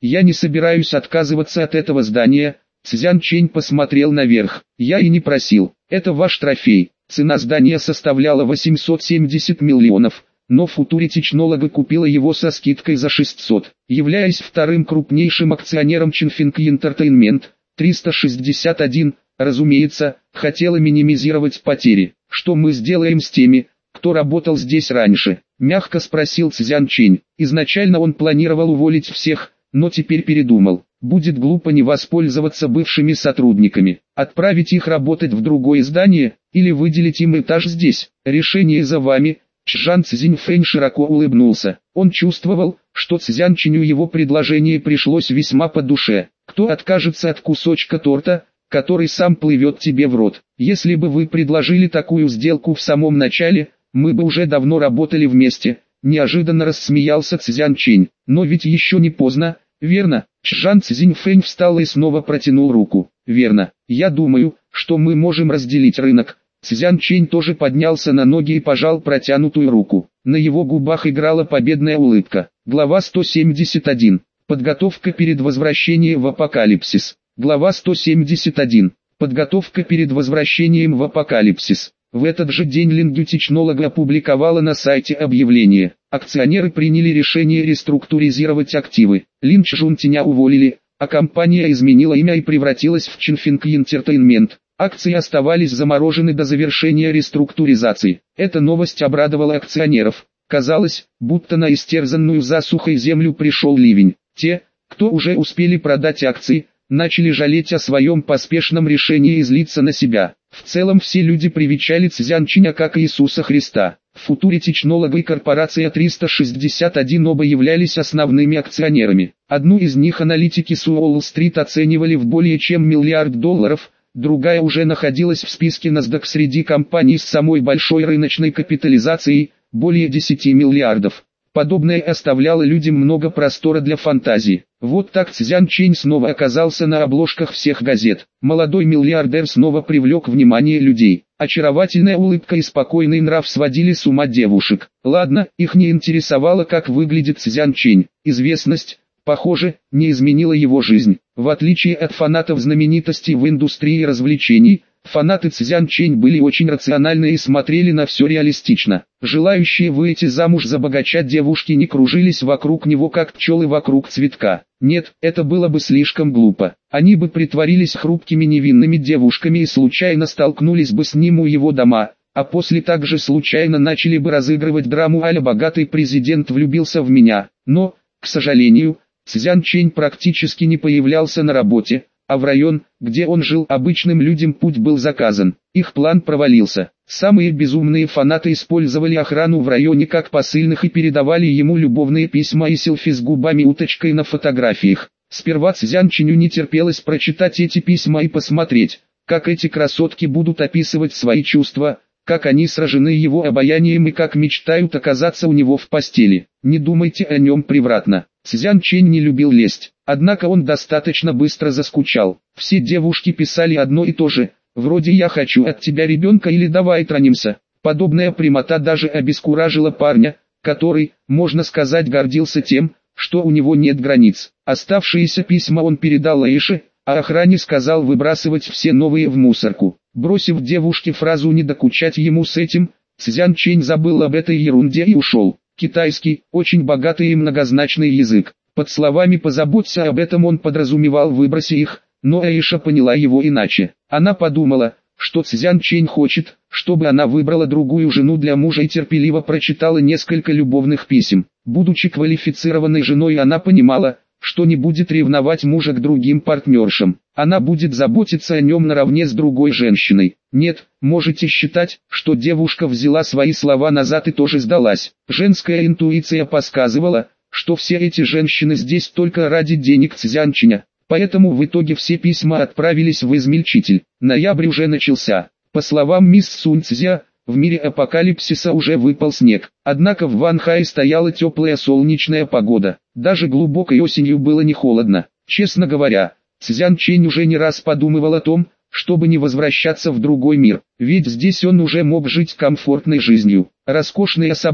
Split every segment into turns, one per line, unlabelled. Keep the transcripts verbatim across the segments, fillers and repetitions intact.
Я не собираюсь отказываться от этого здания. Цзян Чэнь посмотрел наверх. Я и не просил. Это ваш трофей. Цена здания составляла восемьсот семьдесят миллионов. Но Future Technology купила его со скидкой за шестьсот. Являясь вторым крупнейшим акционером Chinfeng Entertainment, триста шестьдесят один, разумеется, хотела минимизировать потери. Что мы сделаем с теми, кто работал здесь раньше? Мягко спросил Цзян Чэнь. Изначально он планировал уволить всех, но теперь передумал. Будет глупо не воспользоваться бывшими сотрудниками, отправить их работать в другое здание, или выделить им этаж здесь. Решение за вами. Чжан Цзиньфэнь широко улыбнулся. Он чувствовал, что Цзян Чэню его предложение пришлось весьма по душе. Кто откажется от кусочка торта, который сам плывет тебе в рот? Если бы вы предложили такую сделку в самом начале, мы бы уже давно работали вместе. Неожиданно рассмеялся Цзян Чэнь. Но ведь еще не поздно, верно? Чжан Цзиньфэнь встал и снова протянул руку. Верно. Я думаю, что мы можем разделить рынок. Цзян Чэнь тоже поднялся на ноги и пожал протянутую руку. На его губах играла победная улыбка. Глава сто семьдесят один. Подготовка перед возвращением в апокалипсис. Глава сто семьдесят один. Подготовка перед возвращением в апокалипсис. В этот же день Lingyu Technology опубликовала на сайте объявление. Акционеры приняли решение реструктуризировать активы. Лин Чжунтиня уволили, а компания изменила имя и превратилась в Chinfeng Entertainment. Акции оставались заморожены до завершения реструктуризации. Эта новость обрадовала акционеров. Казалось, будто на истерзанную засухой землю пришел ливень. Те, кто уже успели продать акции, начали жалеть о своем поспешном решении и злиться на себя. В целом все люди привечали Цзян Чэня как Иисуса Христа. Future Technology и корпорация триста шестьдесят один оба являлись основными акционерами. Одну из них аналитики с Уолл-стрит оценивали в более чем миллиард долларов, другая уже находилась в списке NASDAQ среди компаний с самой большой рыночной капитализацией, более десяти миллиардов. Подобное оставляло людям много простора для фантазии. Вот так Цзян Чэнь снова оказался на обложках всех газет. Молодой миллиардер снова привлек внимание людей. Очаровательная улыбка и спокойный нрав сводили с ума девушек. Ладно, их не интересовало, как выглядит Цзян Чэнь. Известность, похоже, не изменила его жизнь. В отличие от фанатов знаменитостей в индустрии развлечений, фанаты Цзян Чэнь были очень рациональны и смотрели на все реалистично. Желающие выйти замуж за богача девушки не кружились вокруг него как пчелы вокруг цветка. Нет, это было бы слишком глупо. Они бы притворились хрупкими невинными девушками и случайно столкнулись бы с ним у его дома, а после также случайно начали бы разыгрывать драму а-ля «богатый президент влюбился в меня». Но, к сожалению, Цзян Чэнь практически не появлялся на работе, а в район, где он жил, обычным людям путь был заказан. Их план провалился. Самые безумные фанаты использовали охрану в районе как посыльных и передавали ему любовные письма и селфи с губами-уточкой на фотографиях. Сперва Цзян Чэню не терпелось прочитать эти письма и посмотреть, как эти красотки будут описывать свои чувства, как они сражены его обаянием и как мечтают оказаться у него в постели. Не думайте о нем превратно. Цзян Чэнь не любил лесть, однако он достаточно быстро заскучал. Все девушки писали одно и то же, вроде «я хочу от тебя ребенка» или «давай тронимся». Подобная прямота даже обескуражила парня, который, можно сказать, гордился тем, что у него нет границ. Оставшиеся письма он передал Эйше, а охране сказал выбрасывать все новые в мусорку. Бросив девушке фразу «не докучать ему с этим», Цзян Чэнь забыл об этой ерунде и ушел. Китайский, очень богатый и многозначный язык. Под словами «позаботься об этом» он подразумевал «выброси их», но Эйша поняла его иначе. Она подумала, что Цзян Чэнь хочет, чтобы она выбрала другую жену для мужа и терпеливо прочитала несколько любовных писем. Будучи квалифицированной женой, она понимала, что не будет ревновать мужа к другим партнершам. Она будет заботиться о нем наравне с другой женщиной. Нет, можете считать, что девушка взяла свои слова назад и тоже сдалась. Женская интуиция подсказывала, что все эти женщины здесь только ради денег Цзян Чэня. Поэтому в итоге все письма отправились в измельчитель. Ноябрь уже начался. По словам мисс Сунь Цзя, в мире апокалипсиса уже выпал снег. Однако в Ванхае стояла теплая солнечная погода. Даже глубокой осенью было не холодно. Честно говоря, Цзян Чэнь уже не раз подумывал о том, чтобы не возвращаться в другой мир. Ведь здесь он уже мог жить комфортной жизнью. Роскошный особняк,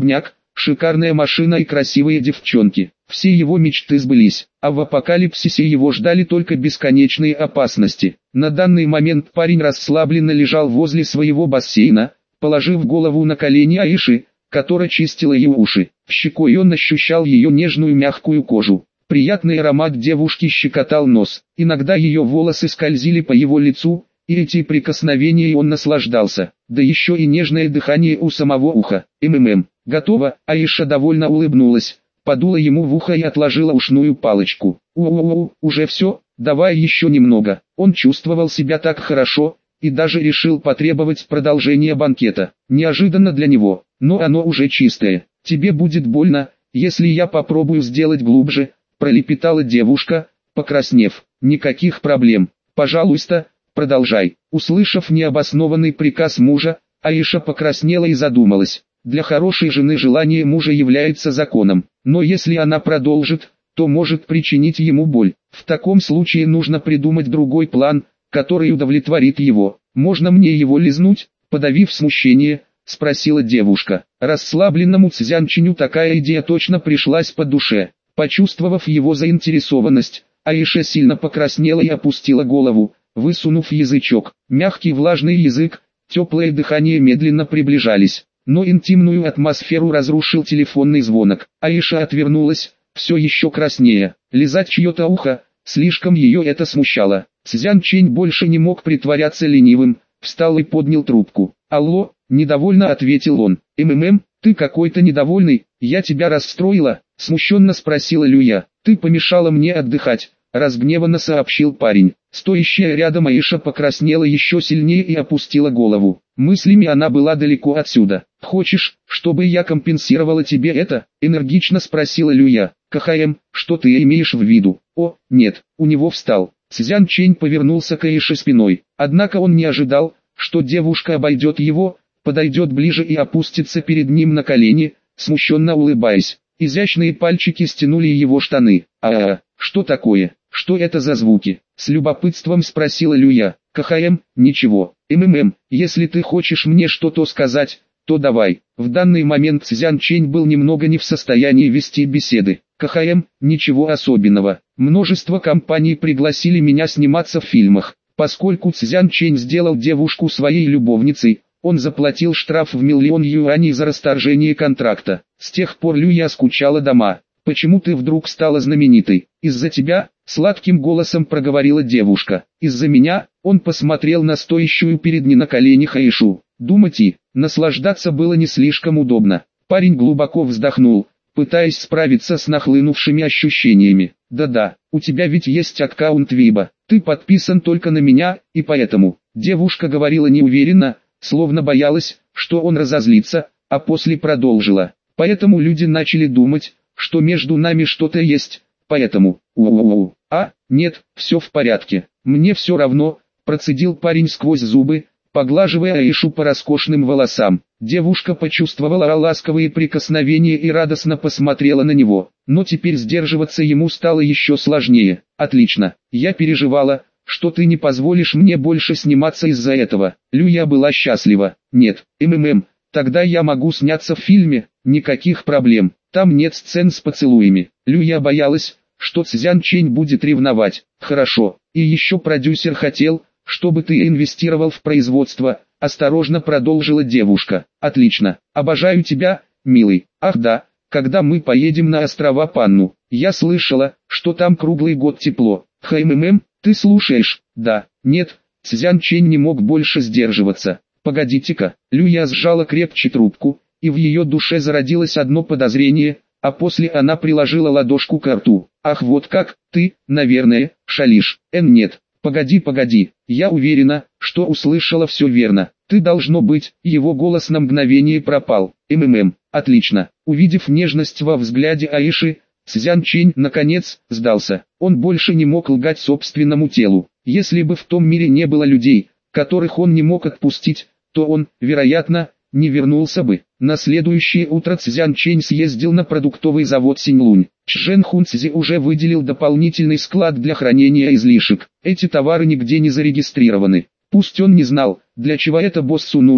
шикарная машина и красивые девчонки. Все его мечты сбылись, а в апокалипсисе его ждали только бесконечные опасности. На данный момент парень расслабленно лежал возле своего бассейна, положив голову на колени Аиши, которая чистила ее уши. Щекой он ощущал ее нежную мягкую кожу. Приятный аромат девушки щекотал нос. Иногда ее волосы скользили по его лицу, и эти прикосновения он наслаждался. Да еще и нежное дыхание у самого уха. МММ. Готово. Аиша довольно улыбнулась, подула ему в ухо и отложила ушную палочку. У-у-у, уже все, давай еще немного. Он чувствовал себя так хорошо, и даже решил потребовать продолжения банкета. Неожиданно для него, но оно уже чистое. Тебе будет больно, если я попробую сделать глубже, пролепетала девушка, покраснев. Никаких проблем. Пожалуйста, продолжай. Услышав необоснованный приказ мужа, Аиша покраснела и задумалась. Для хорошей жены желание мужа является законом, но если она продолжит, то может причинить ему боль. В таком случае нужно придумать другой план, который удовлетворит его. «Можно мне его лизнуть?» Подавив смущение, спросила девушка. Расслабленному Цзянчиню такая идея точно пришлась по душе. Почувствовав его заинтересованность, Аиша сильно покраснела и опустила голову, высунув язычок. Мягкий влажный язык, теплое дыхание медленно приближались. Но интимную атмосферу разрушил телефонный звонок. Аиша отвернулась, все еще краснея. Лизать чье-то ухо, слишком ее это смущало. Цзянчень больше не мог притворяться ленивым, встал и поднял трубку. «Алло», — недовольно ответил он. «МММ, ты какой-то недовольный, я тебя расстроила?» — смущенно спросила Люя. «Ты помешала мне отдыхать», — разгневанно сообщил парень. Стоящая рядом Аиша покраснела еще сильнее и опустила голову. Мыслями она была далеко отсюда. «Хочешь, чтобы я компенсировала тебе это?» — энергично спросила Люя. «КХМ, что ты имеешь в виду?» «О, нет», — у него встал. Цзянчень повернулся к Аише спиной. Однако он не ожидал, что девушка обойдет его, подойдет ближе и опустится перед ним на колени, смущенно улыбаясь. Изящные пальчики стянули его штаны. «А-а, что такое? Что это за звуки?» — с любопытством спросила Люя. «КХМ, ничего. МММ, если ты хочешь мне что-то сказать, то давай». В данный момент Цзянчень был немного не в состоянии вести беседы. «КХМ, ничего особенного. Множество компаний пригласили меня сниматься в фильмах. Поскольку Цзянчень сделал девушку своей любовницей, он заплатил штраф в миллион юаней за расторжение контракта. С тех пор Люя скучала дома. Почему ты вдруг стала знаменитой? Из-за тебя?» — сладким голосом проговорила девушка. «Из-за меня?» — он посмотрел на стоящую перед ним на коленях Аишу. Думать и наслаждаться было не слишком удобно. Парень глубоко вздохнул, пытаясь справиться с нахлынувшими ощущениями. «Да-да, у тебя ведь есть аккаунт Виба. Ты подписан только на меня, и поэтому...» Девушка говорила неуверенно, словно боялась, что он разозлится, а после продолжила. «Поэтому люди начали думать, что между нами что-то есть, поэтому... У-у-у. А, нет, все в порядке. Мне все равно», — процедил парень сквозь зубы, поглаживая Аишу по роскошным волосам. Девушка почувствовала ласковые прикосновения и радостно посмотрела на него, но теперь сдерживаться ему стало еще сложнее. «Отлично, я переживала, что ты не позволишь мне больше сниматься из-за этого». Люя была счастлива. «Нет, МММ, тогда я могу сняться в фильме, никаких проблем, там нет сцен с поцелуями». Люя боялась, что Цзянчень будет ревновать. «Хорошо, и еще продюсер хотел, чтобы ты инвестировал в производство», — осторожно продолжила девушка. «Отлично, обожаю тебя, милый. Ах да, когда мы поедем на острова Панну, я слышала, что там круглый год тепло. ХММ, ты слушаешь?» «Да, нет», — Цзянчень не мог больше сдерживаться. «Погодите-ка», — Люя сжала крепче трубку, и в ее душе зародилось одно подозрение, а после она приложила ладошку к рту. «Ах, вот как, ты, наверное, шалишь». «Эн, нет. Погоди, погоди, я уверена, что услышала все верно. Ты должно быть». Его голос на мгновение пропал. «МММ, отлично». Увидев нежность во взгляде Аиши, Цзянчень, наконец, сдался. Он больше не мог лгать собственному телу. Если бы в том мире не было людей, которых он не мог отпустить, то он, вероятно, не вернулся бы. На следующее утро Цзянчень съездил на продуктовый завод Синьлунь. Чжэн Хунцзи уже выделил дополнительный склад для хранения излишек. Эти товары нигде не зарегистрированы. Пусть он не знал, для чего это боссу нужно,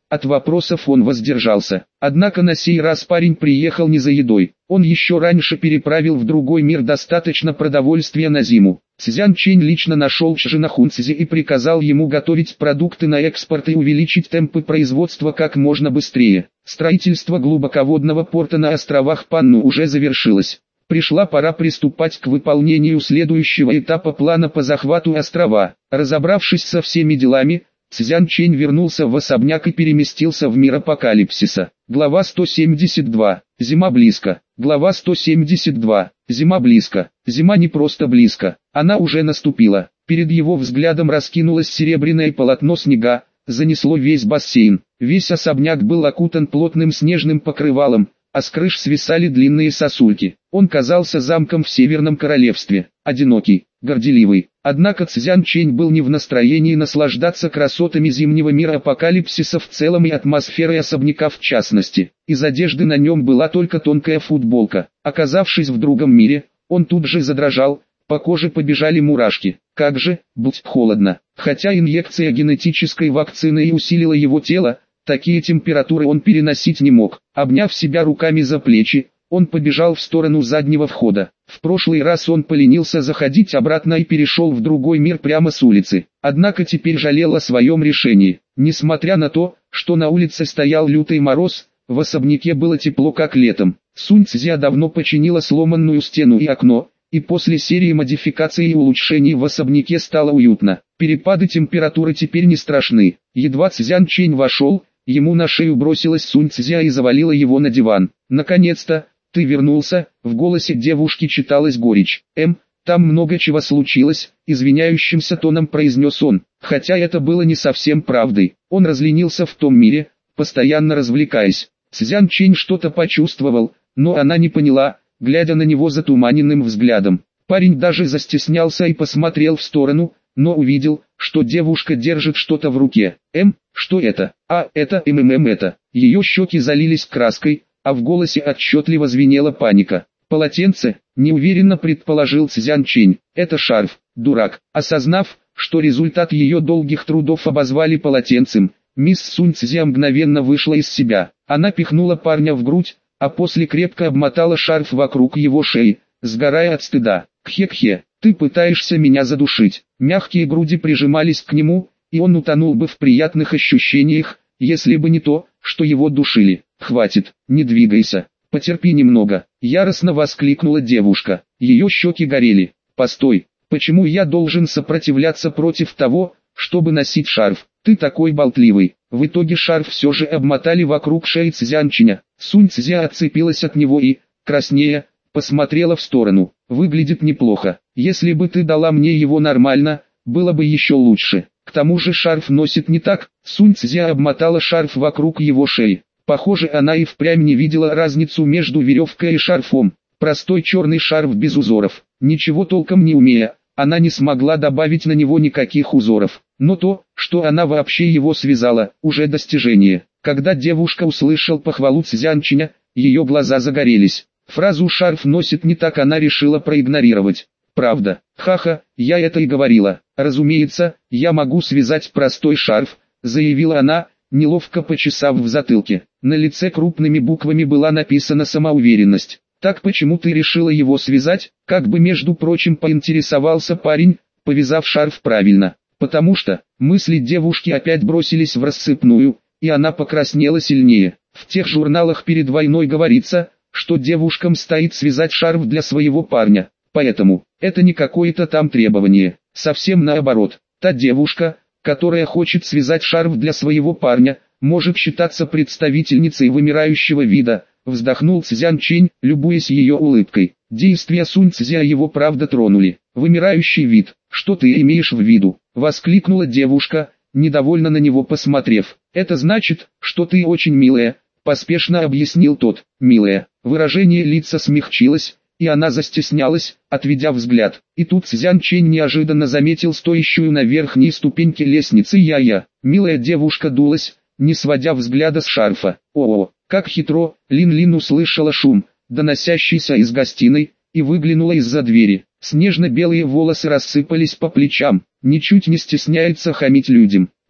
От вопросов он воздержался. Однако на сей раз парень приехал не за едой. Он еще раньше переправил в другой мир достаточно продовольствия на зиму. Цзян Чэнь лично нашел Чжина Хунцзи и приказал ему готовить продукты на экспорт и увеличить темпы производства как можно быстрее. Строительство глубоководного порта на островах Панну уже завершилось. Пришла пора приступать к выполнению следующего этапа плана по захвату острова. Разобравшись со всеми делами, Цзян Чэнь вернулся в особняк и переместился в мир апокалипсиса. Глава сто семьдесят два. Зима близко. Глава сто семьдесят два. Зима близко. Зима не просто близко, она уже наступила. Перед его взглядом раскинулось серебряное полотно снега, занесло весь бассейн. Весь особняк был окутан плотным снежным покрывалом, а с крыш свисали длинные сосульки. Он казался замком в Северном Королевстве, одинокий, горделивый. Однако Цзян Чэнь был не в настроении наслаждаться красотами зимнего мира апокалипсиса в целом и атмосферой особняка в частности. Из одежды на нем была только тонкая футболка. Оказавшись в другом мире, он тут же задрожал, по коже побежали мурашки. Как же, будь холодно. Хотя инъекция генетической вакцины и усилила его тело, такие температуры он переносить не мог. Обняв себя руками за плечи, он побежал в сторону заднего входа. В прошлый раз он поленился заходить обратно и перешел в другой мир прямо с улицы. Однако теперь жалел о своем решении. Несмотря на то, что на улице стоял лютый мороз, в особняке было тепло как летом. Сунь Цзя давно починила сломанную стену и окно, и после серии модификаций и улучшений в особняке стало уютно. Перепады температуры теперь не страшны. Едва Цзян Чэнь вошел, ему на шею бросилась Сунь Цзя и завалила его на диван. «Наконец-то, ты вернулся», — в голосе девушки читалась горечь. «Эм, там много чего случилось», — извиняющимся тоном произнес он. Хотя это было не совсем правдой. Он разленился в том мире, постоянно развлекаясь. Цзян Чэнь что-то почувствовал, но она не поняла, глядя на него затуманенным взглядом. Парень даже застеснялся и посмотрел в сторону, но увидел, что девушка держит что-то в руке. «Эм, что это? А, это МММ это». Ее щеки залились краской, а в голосе отчетливо звенела паника. «Полотенце?» – неуверенно предположил Цзян Чэнь. «Это шарф, дурак». Осознав, что результат ее долгих трудов обозвали полотенцем, мисс Сунь Цзя мгновенно вышла из себя. Она пихнула парня в грудь, а после крепко обмотала шарф вокруг его шеи, сгорая от стыда. «Кхе-кхе, ты пытаешься меня задушить». Мягкие груди прижимались к нему, и он утонул бы в приятных ощущениях, если бы не то, что его душили. «Хватит, не двигайся, потерпи немного», — яростно воскликнула девушка. Ее щеки горели. «Постой, почему я должен сопротивляться против того, чтобы носить шарф? Ты такой болтливый». В итоге шарф все же обмотали вокруг шеи Цзян Чэня. Сунь Цзя отцепилась от него и, краснея, посмотрела в сторону. «Выглядит неплохо. Если бы ты дала мне его нормально, было бы еще лучше. К тому же шарф носит не так». Сунь Цзя обмотала шарф вокруг его шеи. Похоже, она и впрямь не видела разницу между веревкой и шарфом. Простой черный шарф без узоров. Ничего толком не умея, она не смогла добавить на него никаких узоров. Но то, что она вообще его связала, уже достижение. Когда девушка услышала похвалу Цзян Чэня, ее глаза загорелись. Фразу «шарф носит не так» она решила проигнорировать. «Правда, ха-ха, я это и говорила. Разумеется, я могу связать простой шарф», — заявила она, неловко почесав в затылке. На лице крупными буквами была написана самоуверенность. «Так почему ты решила его связать?» — как бы между прочим поинтересовался парень, повязав шарф правильно. Потому что мысли девушки опять бросились в рассыпную, и она покраснела сильнее. В тех журналах перед войной говорится, что девушкам стоит связать шарф для своего парня. Поэтому, это не какое-то там требование. Совсем наоборот. Та девушка, которая хочет связать шарф для своего парня, может считаться представительницей вымирающего вида, вздохнул Цзян Чэнь, любуясь ее улыбкой. Действия Сунь Цзя его правда тронули. «Вымирающий вид, что ты имеешь в виду?» — воскликнула девушка, недовольно на него посмотрев. «Это значит, что ты очень милая», — поспешно объяснил тот. «Милая». Выражение лица смягчилось, и она застеснялась, отведя взгляд. И тут Цзян Чэнь неожиданно заметил стоящую на верхней ступеньке лестницы Я-Я. Милая девушка дулась, не сводя взгляда с шарфа. О-о, как хитро! Лин-Лин услышала шум, доносящийся из гостиной, и выглянула из-за двери. Снежно-белые волосы рассыпались по плечам, ничуть не стесняется хамить людям.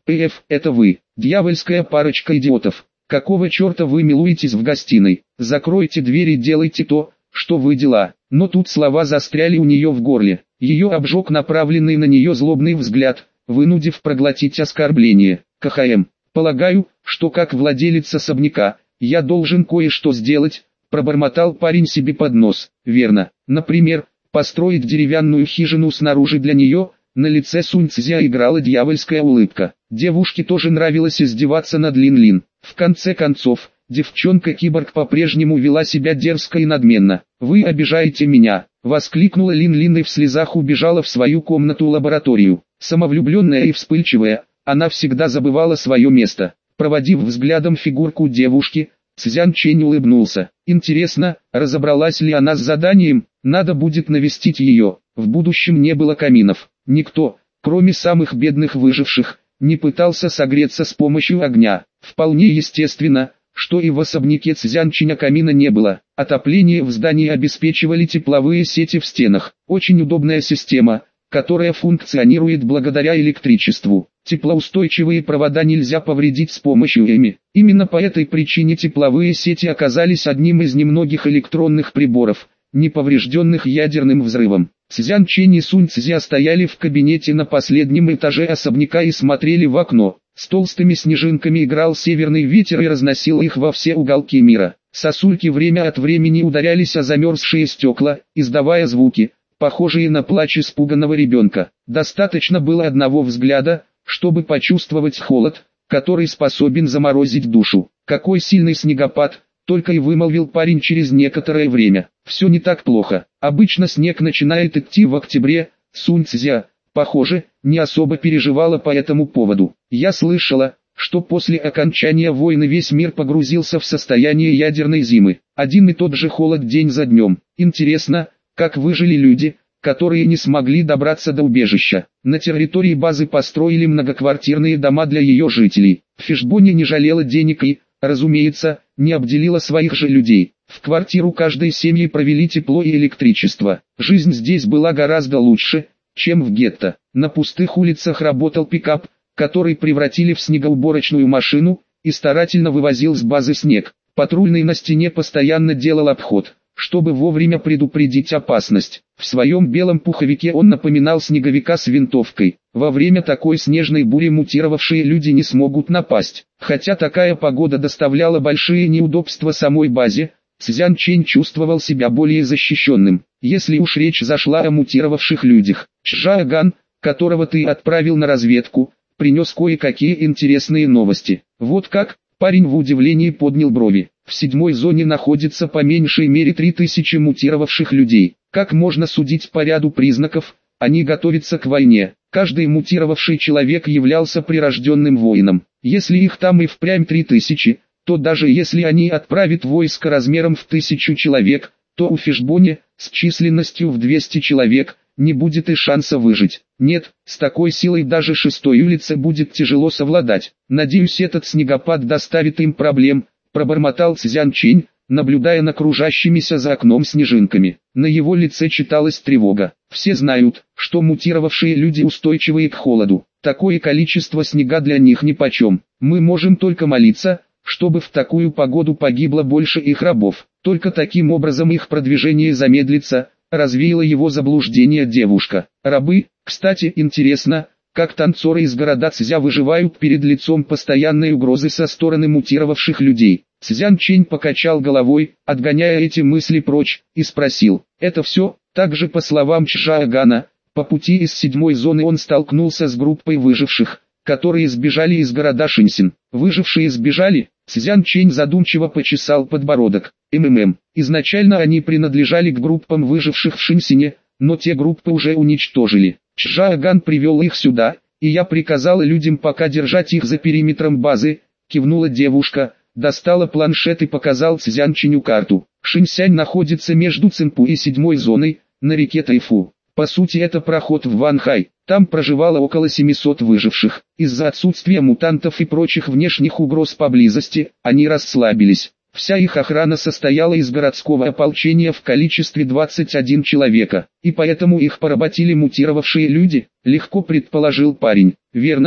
«Эф, это вы, дьявольская парочка идиотов. Какого черта вы милуетесь в гостиной? Закройте дверь и делайте то, что вы дела». Но тут слова застряли у нее в горле. Ее обжег направленный на нее злобный взгляд, вынудив проглотить оскорбление. «КХМ, полагаю, что как владелец особняка, я должен кое-что сделать», пробормотал парень себе под нос. «Верно. Например, построить деревянную хижину снаружи для нее». На лице Сунь Цзя играла дьявольская улыбка. Девушке тоже нравилось издеваться над Лин-Лин. В конце концов, девчонка-киборг по-прежнему вела себя дерзко и надменно. «Вы обижаете меня!» — воскликнула Лин-Лин и в слезах убежала в свою комнату-лабораторию. Самовлюбленная и вспыльчивая, она всегда забывала свое место. Проводив взглядом фигурку девушки, Цзян Чэнь улыбнулся. «Интересно, разобралась ли она с заданием? Надо будет навестить ее». В будущем не было каминов. Никто, кроме самых бедных выживших, не пытался согреться с помощью огня. Вполне естественно, что и в особняке Цзянчиня камина не было. Отопление в здании обеспечивали тепловые сети в стенах. Очень удобная система, которая функционирует благодаря электричеству. Теплоустойчивые провода нельзя повредить с помощью ЭМИ. Именно по этой причине тепловые сети оказались одним из немногих электронных приборов, не поврежденных ядерным взрывом. Цзян Чэнь и Сунь Цзя стояли в кабинете на последнем этаже особняка и смотрели в окно. С толстыми снежинками играл северный ветер и разносил их во все уголки мира. Сосульки время от времени ударялись о замерзшие стекла, издавая звуки, похожие на плач испуганного ребенка. Достаточно было одного взгляда, чтобы почувствовать холод, который способен заморозить душу. «Какой сильный снегопад!» — только и вымолвил парень через некоторое время. «Все не так плохо. Обычно снег начинает идти в октябре». Сунь Цзя, похоже, не особо переживала по этому поводу. «Я слышала, что после окончания войны весь мир погрузился в состояние ядерной зимы. Один и тот же холод день за днем. Интересно, как выжили люди, которые не смогли добраться до убежища. На территории базы построили многоквартирные дома для ее жителей. Фишбони не жалела денег и, разумеется, не обделила своих же людей. В квартиру каждой семьи провели тепло и электричество. Жизнь здесь была гораздо лучше, чем в гетто. На пустых улицах работал пикап, который превратили в снегоуборочную машину, и старательно вывозил с базы снег. Патрульный на стене постоянно делал обход, чтобы вовремя предупредить опасность. В своем белом пуховике он напоминал снеговика с винтовкой. Во время такой снежной бури мутировавшие люди не смогут напасть. Хотя такая погода доставляла большие неудобства самой базе, Цзян Чэнь чувствовал себя более защищенным. Если уж речь зашла о мутировавших людях, Чжаоган, которого ты отправил на разведку, принес кое-какие интересные новости. Вот как? Парень в удивлении поднял брови. В седьмой зоне находится по меньшей мере три тысячи мутировавших людей. Как можно судить по ряду признаков, они готовятся к войне. Каждый мутировавший человек являлся прирожденным воином. Если их там и впрямь три тысячи, то даже если они отправят войско размером в тысячу человек, то у Фишбони, с численностью в двести человек, не будет и шанса выжить. Нет, с такой силой даже шестой улице будет тяжело совладать. Надеюсь, этот снегопад доставит им проблем, пробормотал Цзян Чэнь, наблюдая на кружащимися за окном снежинками. На его лице читалась тревога. Все знают, что мутировавшие люди устойчивые к холоду. Такое количество снега для них нипочем. Мы можем только молиться, чтобы в такую погоду погибло больше их рабов. Только таким образом их продвижение замедлится, развеяла его заблуждение девушка. Рабы, кстати, интересно, как танцоры из города Цзя выживают перед лицом постоянной угрозы со стороны мутировавших людей. Цзян Чэнь покачал головой, отгоняя эти мысли прочь, и спросил: «Это все?» Также по словам Чжаогана, по пути из седьмой зоны он столкнулся с группой выживших, которые сбежали из города Шинсин. Выжившие сбежали? Цзян Чэнь задумчиво почесал подбородок. МММ. Изначально они принадлежали к группам выживших в Шинсине, но те группы уже уничтожили. Чжаоган привел их сюда, и я приказал людям пока держать их за периметром базы, кивнула девушка, достала планшет и показал Цзян Чэню карту. Шинсянь находится между Цинпу и седьмой зоной, на реке Тайфу. По сути это проход в Ванхай. Там проживало около семисот выживших. Из-за отсутствия мутантов и прочих внешних угроз поблизости, они расслабились. Вся их охрана состояла из городского ополчения в количестве двадцати одного человека, и поэтому их поработили мутировавшие люди, легко предположил парень. Верно,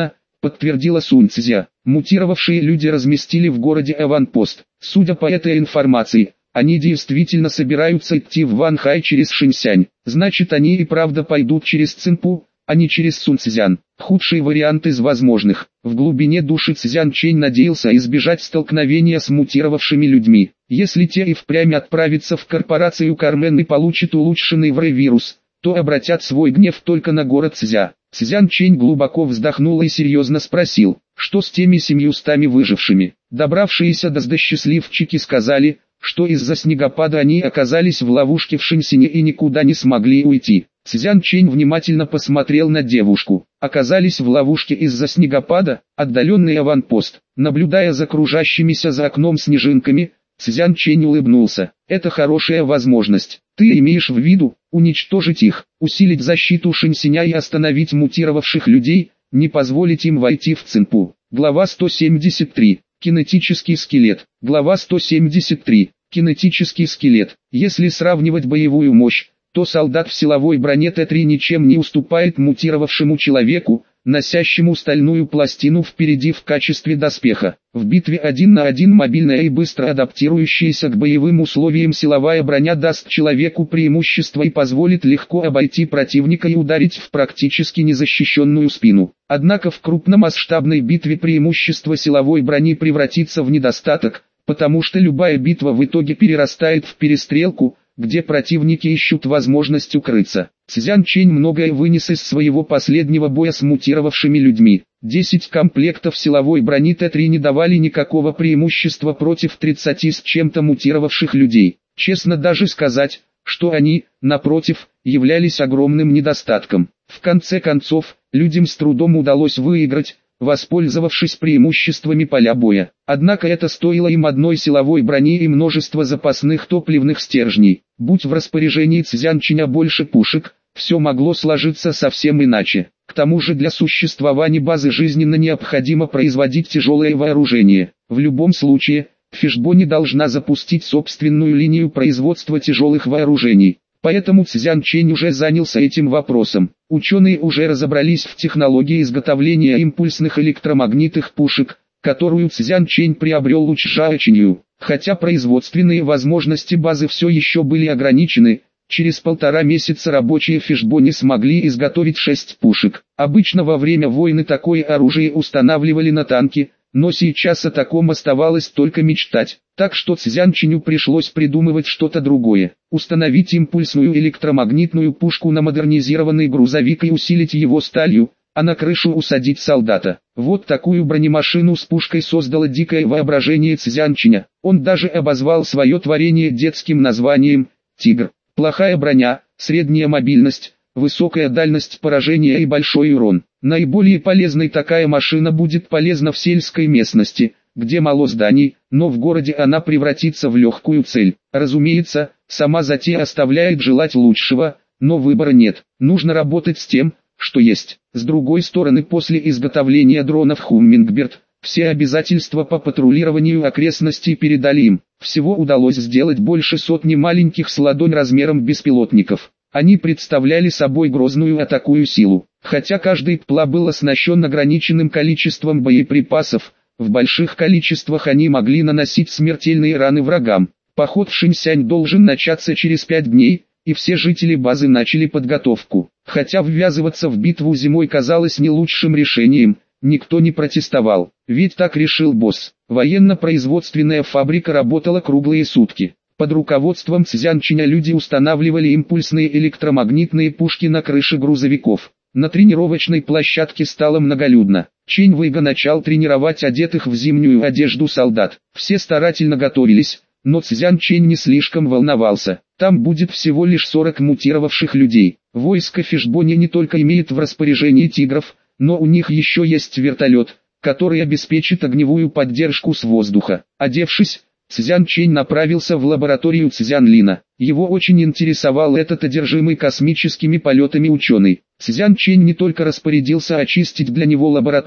подтвердила Сунь Цзя. Мутировавшие люди разместили в городе аванпост. Судя по этой информации, они действительно собираются идти в Ванхай через Шинсянь. Значит, они и правда пойдут через Цинпу, а не через Сунцзян. Худший вариант из возможных. В глубине души Цзян Чэнь надеялся избежать столкновения с мутировавшими людьми. Если те и впрямь отправятся в корпорацию Кармен и получат улучшенный вирус, то обратят свой гнев только на город Цзя. Цзян Чэнь глубоко вздохнул и серьезно спросил, что с теми семьюстами выжившими. Добравшиеся до счастливчики сказали, что из-за снегопада они оказались в ловушке в Шинсине и никуда не смогли уйти. Цзян Чэнь внимательно посмотрел на девушку. Оказались в ловушке из-за снегопада, отдаленный аванпост. Наблюдая за кружащимися за окном снежинками, Цзян Чэнь улыбнулся. Это хорошая возможность. Ты имеешь в виду, уничтожить их, усилить защиту Шинсиня и остановить мутировавших людей, не позволить им войти в Цинпу. Глава сто семьдесят три. Кинетический скелет. Глава сто семьдесят три. Кинетический скелет. Если сравнивать боевую мощь, то солдат в силовой броне Т три ничем не уступает мутировавшему человеку, носящему стальную пластину впереди в качестве доспеха. В битве один на один мобильная и быстро адаптирующаяся к боевым условиям силовая броня даст человеку преимущество и позволит легко обойти противника и ударить в практически незащищенную спину. Однако в крупномасштабной битве преимущество силовой брони превратится в недостаток, потому что любая битва в итоге перерастает в перестрелку, где противники ищут возможность укрыться. Цзян Чэнь многое вынес из своего последнего боя с мутировавшими людьми. десять комплектов силовой брони Т три не давали никакого преимущества против тридцати с чем-то мутировавших людей. Честно даже сказать, что они, напротив, являлись огромным недостатком. В конце концов, людям с трудом удалось выиграть, воспользовавшись преимуществами поля боя. Однако это стоило им одной силовой брони и множества запасных топливных стержней. Будь в распоряжении Цзян Чэня больше пушек, все могло сложиться совсем иначе. К тому же для существования базы жизненно необходимо производить тяжелое вооружение. В любом случае, Фишбони должна запустить собственную линию производства тяжелых вооружений. Поэтому Цзян Чэнь уже занялся этим вопросом. Ученые уже разобрались в технологии изготовления импульсных электромагнитных пушек, которую Цзян Чэнь приобрел у Чжао Чинью. Хотя производственные возможности базы все еще были ограничены, через полтора месяца рабочие Фишбони смогли изготовить шесть пушек. Обычно во время войны такое оружие устанавливали на танки, но сейчас о таком оставалось только мечтать. Так что Цзян Чэню пришлось придумывать что-то другое. Установить импульсную электромагнитную пушку на модернизированный грузовик и усилить его сталью, а на крышу усадить солдата. Вот такую бронемашину с пушкой создало дикое воображение Цзян Чэня. Он даже обозвал свое творение детским названием «Тигр». Плохая броня, средняя мобильность, высокая дальность поражения и большой урон. Наиболее полезной такая машина будет полезна в сельской местности, где мало зданий, но в городе она превратится в легкую цель. Разумеется, сама затея оставляет желать лучшего, но выбора нет. Нужно работать с тем, что есть. С другой стороны, после изготовления дронов Hummingbird, все обязательства по патрулированию окрестностей передали им. Всего удалось сделать больше сотни маленьких с ладонь размером беспилотников. Они представляли собой грозную атакую силу. Хотя каждый ПЛА был оснащен ограниченным количеством боеприпасов, в больших количествах они могли наносить смертельные раны врагам. Поход в Шинсянь должен начаться через пять дней, и все жители базы начали подготовку. Хотя ввязываться в битву зимой казалось не лучшим решением, никто не протестовал, ведь так решил босс. Военно-производственная фабрика работала круглые сутки. Под руководством Цзян Чэня люди устанавливали импульсные электромагнитные пушки на крыше грузовиков. На тренировочной площадке стало многолюдно. Чэнь Вэйга начал тренировать одетых в зимнюю одежду солдат. Все старательно готовились, но Цзян Чэнь не слишком волновался. Там будет всего лишь сорок мутировавших людей. Войско Фишбони не только имеет в распоряжении тигров, но у них еще есть вертолет, который обеспечит огневую поддержку с воздуха. Одевшись, Цзян Чэнь направился в лабораторию Цзян Лина. Его очень интересовал этот одержимый космическими полетами ученый. Цзян Чэнь не только распорядился очистить для него лабораторию,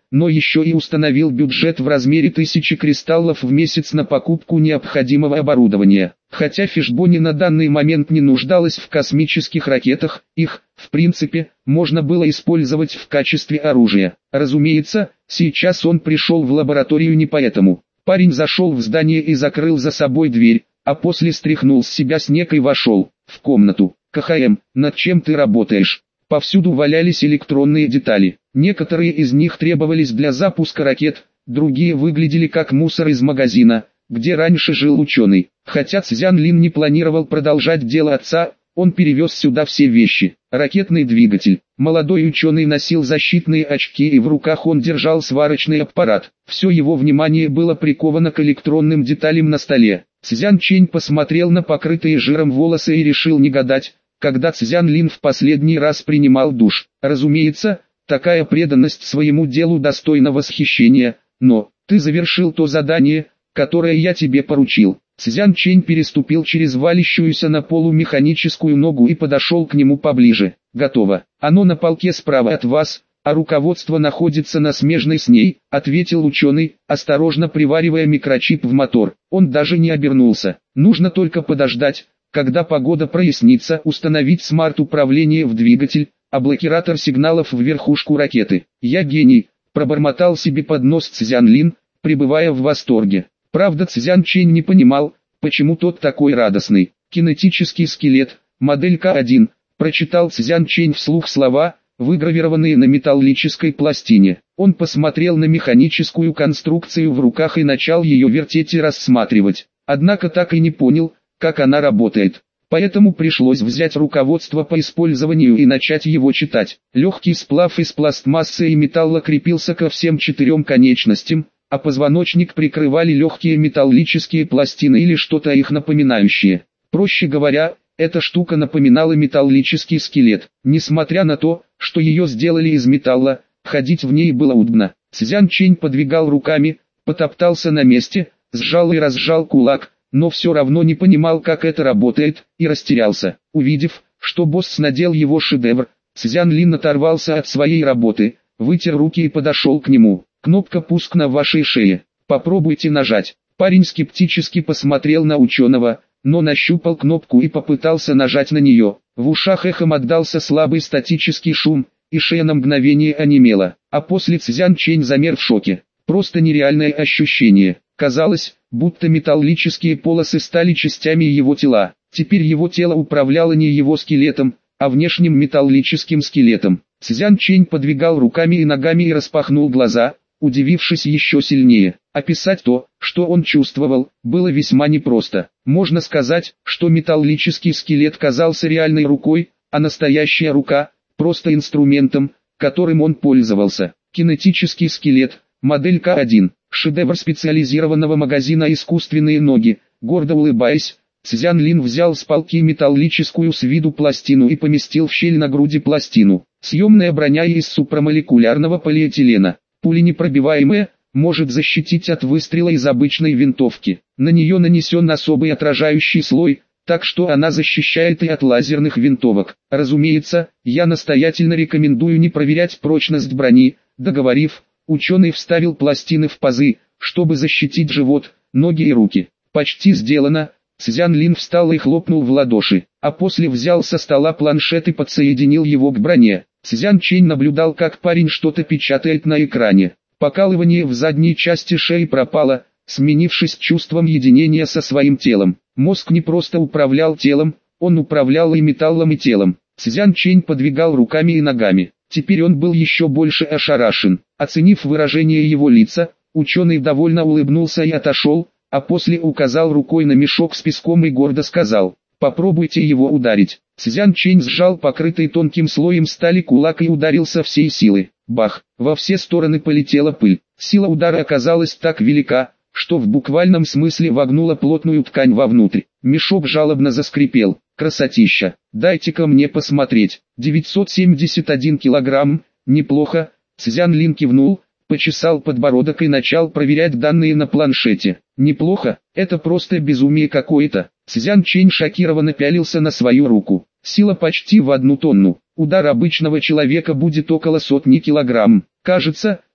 но еще и установил бюджет в размере тысячи кристаллов в месяц на покупку необходимого оборудования. Хотя Фишбони на данный момент не нуждалась в космических ракетах, их, в принципе, можно было использовать в качестве оружия. Разумеется, сейчас он пришел в лабораторию не поэтому. Парень зашел в здание и закрыл за собой дверь, а после стряхнул с себя снег и вошел в комнату. КХМ, над чем ты работаешь? Повсюду валялись электронные детали. Некоторые из них требовались для запуска ракет, другие выглядели как мусор из магазина, где раньше жил ученый. Хотя Цзян Лин не планировал продолжать дело отца, он перевез сюда все вещи. Ракетный двигатель. Молодой ученый носил защитные очки и в руках он держал сварочный аппарат. Все его внимание было приковано к электронным деталям на столе. Цзян Чэнь посмотрел на покрытые жиром волосы и решил не гадать, когда Цзян Лин в последний раз принимал душ. Разумеется, такая преданность своему делу достойна восхищения, но ты завершил то задание, которое я тебе поручил. Цзян Чэнь переступил через валящуюся на полу механическую ногу и подошел к нему поближе. Готово. Оно на полке справа от вас, а руководство находится на смежной с ней, ответил ученый, осторожно приваривая микрочип в мотор. Он даже не обернулся. Нужно только подождать, когда погода прояснится, установить смарт-управление в двигатель, а блокиратор сигналов в верхушку ракеты. Я гений, пробормотал себе под нос Цзян Лин, пребывая в восторге. Правда, Цзян Чэнь не понимал, почему тот такой радостный. Кинетический скелет, модель К один, прочитал Цзян Чэнь вслух слова, выгравированные на металлической пластине. Он посмотрел на механическую конструкцию в руках и начал ее вертеть и рассматривать. Однако так и не понял, как она работает. Поэтому пришлось взять руководство по использованию и начать его читать. Легкий сплав из пластмассы и металла крепился ко всем четырем конечностям, а позвоночник прикрывали легкие металлические пластины или что-то их напоминающее. Проще говоря, эта штука напоминала металлический скелет. Несмотря на то, что ее сделали из металла, ходить в ней было удобно. Цзян Чэнь подвигал руками, потоптался на месте, сжал и разжал кулак, но все равно не понимал, как это работает, и растерялся. Увидев, что босс надел его шедевр, Цзян Лин оторвался от своей работы, вытер руки и подошел к нему. Кнопка «Пуск» на вашей шее. Попробуйте нажать. Парень скептически посмотрел на ученого, но нащупал кнопку и попытался нажать на нее. В ушах эхом отдался слабый статический шум, и шея на мгновение онемела. А после Цзян Чэнь замер в шоке. Просто нереальное ощущение. Казалось, будто металлические полосы стали частями его тела. Теперь его тело управляло не его скелетом, а внешним металлическим скелетом. Цзян Чэнь подвигал руками и ногами и распахнул глаза, удивившись еще сильнее. Описать то, что он чувствовал, было весьма непросто. Можно сказать, что металлический скелет казался реальной рукой, а настоящая рука – просто инструментом, которым он пользовался. Кинетический скелет, модель К один, шедевр специализированного магазина «Искусственные ноги». Гордо улыбаясь, Цзян Лин взял с полки металлическую с виду пластину и поместил в щель на груди пластину. Съемная броня из супрамолекулярного полиэтилена. Пуленепробиваемая, может защитить от выстрела из обычной винтовки. На нее нанесен особый отражающий слой, так что она защищает и от лазерных винтовок. Разумеется, я настоятельно рекомендую не проверять прочность брони. Договорив, ученый вставил пластины в пазы, чтобы защитить живот, ноги и руки. Почти сделано. Цзян Лин встал и хлопнул в ладоши, а после взял со стола планшет и подсоединил его к броне. Цзян Чэнь наблюдал, как парень что-то печатает на экране. Покалывание в задней части шеи пропало, сменившись чувством единения со своим телом. Мозг не просто управлял телом, он управлял и металлом, и телом. Цзян Чэнь подвигал руками и ногами. Теперь он был еще больше ошарашен. Оценив выражение его лица, ученый довольно улыбнулся и отошел, а после указал рукой на мешок с песком и гордо сказал: «Попробуйте его ударить». Цзян Чэнь сжал покрытый тонким слоем стали кулак и ударил со всей силы. Бах! Во все стороны полетела пыль. Сила удара оказалась так велика, что в буквальном смысле вогнула плотную ткань вовнутрь. Мешок жалобно заскрипел. Красотища! Дайте-ка мне посмотреть. девятьсот семьдесят один килограмм, неплохо. Цзян Лин кивнул, почесал подбородок и начал проверять данные на планшете. Неплохо, это просто безумие какое-то. Цзян Чэнь шокированно пялился на свою руку. Сила почти в одну тонну. Удар обычного человека будет около сотни килограмм. Кажется,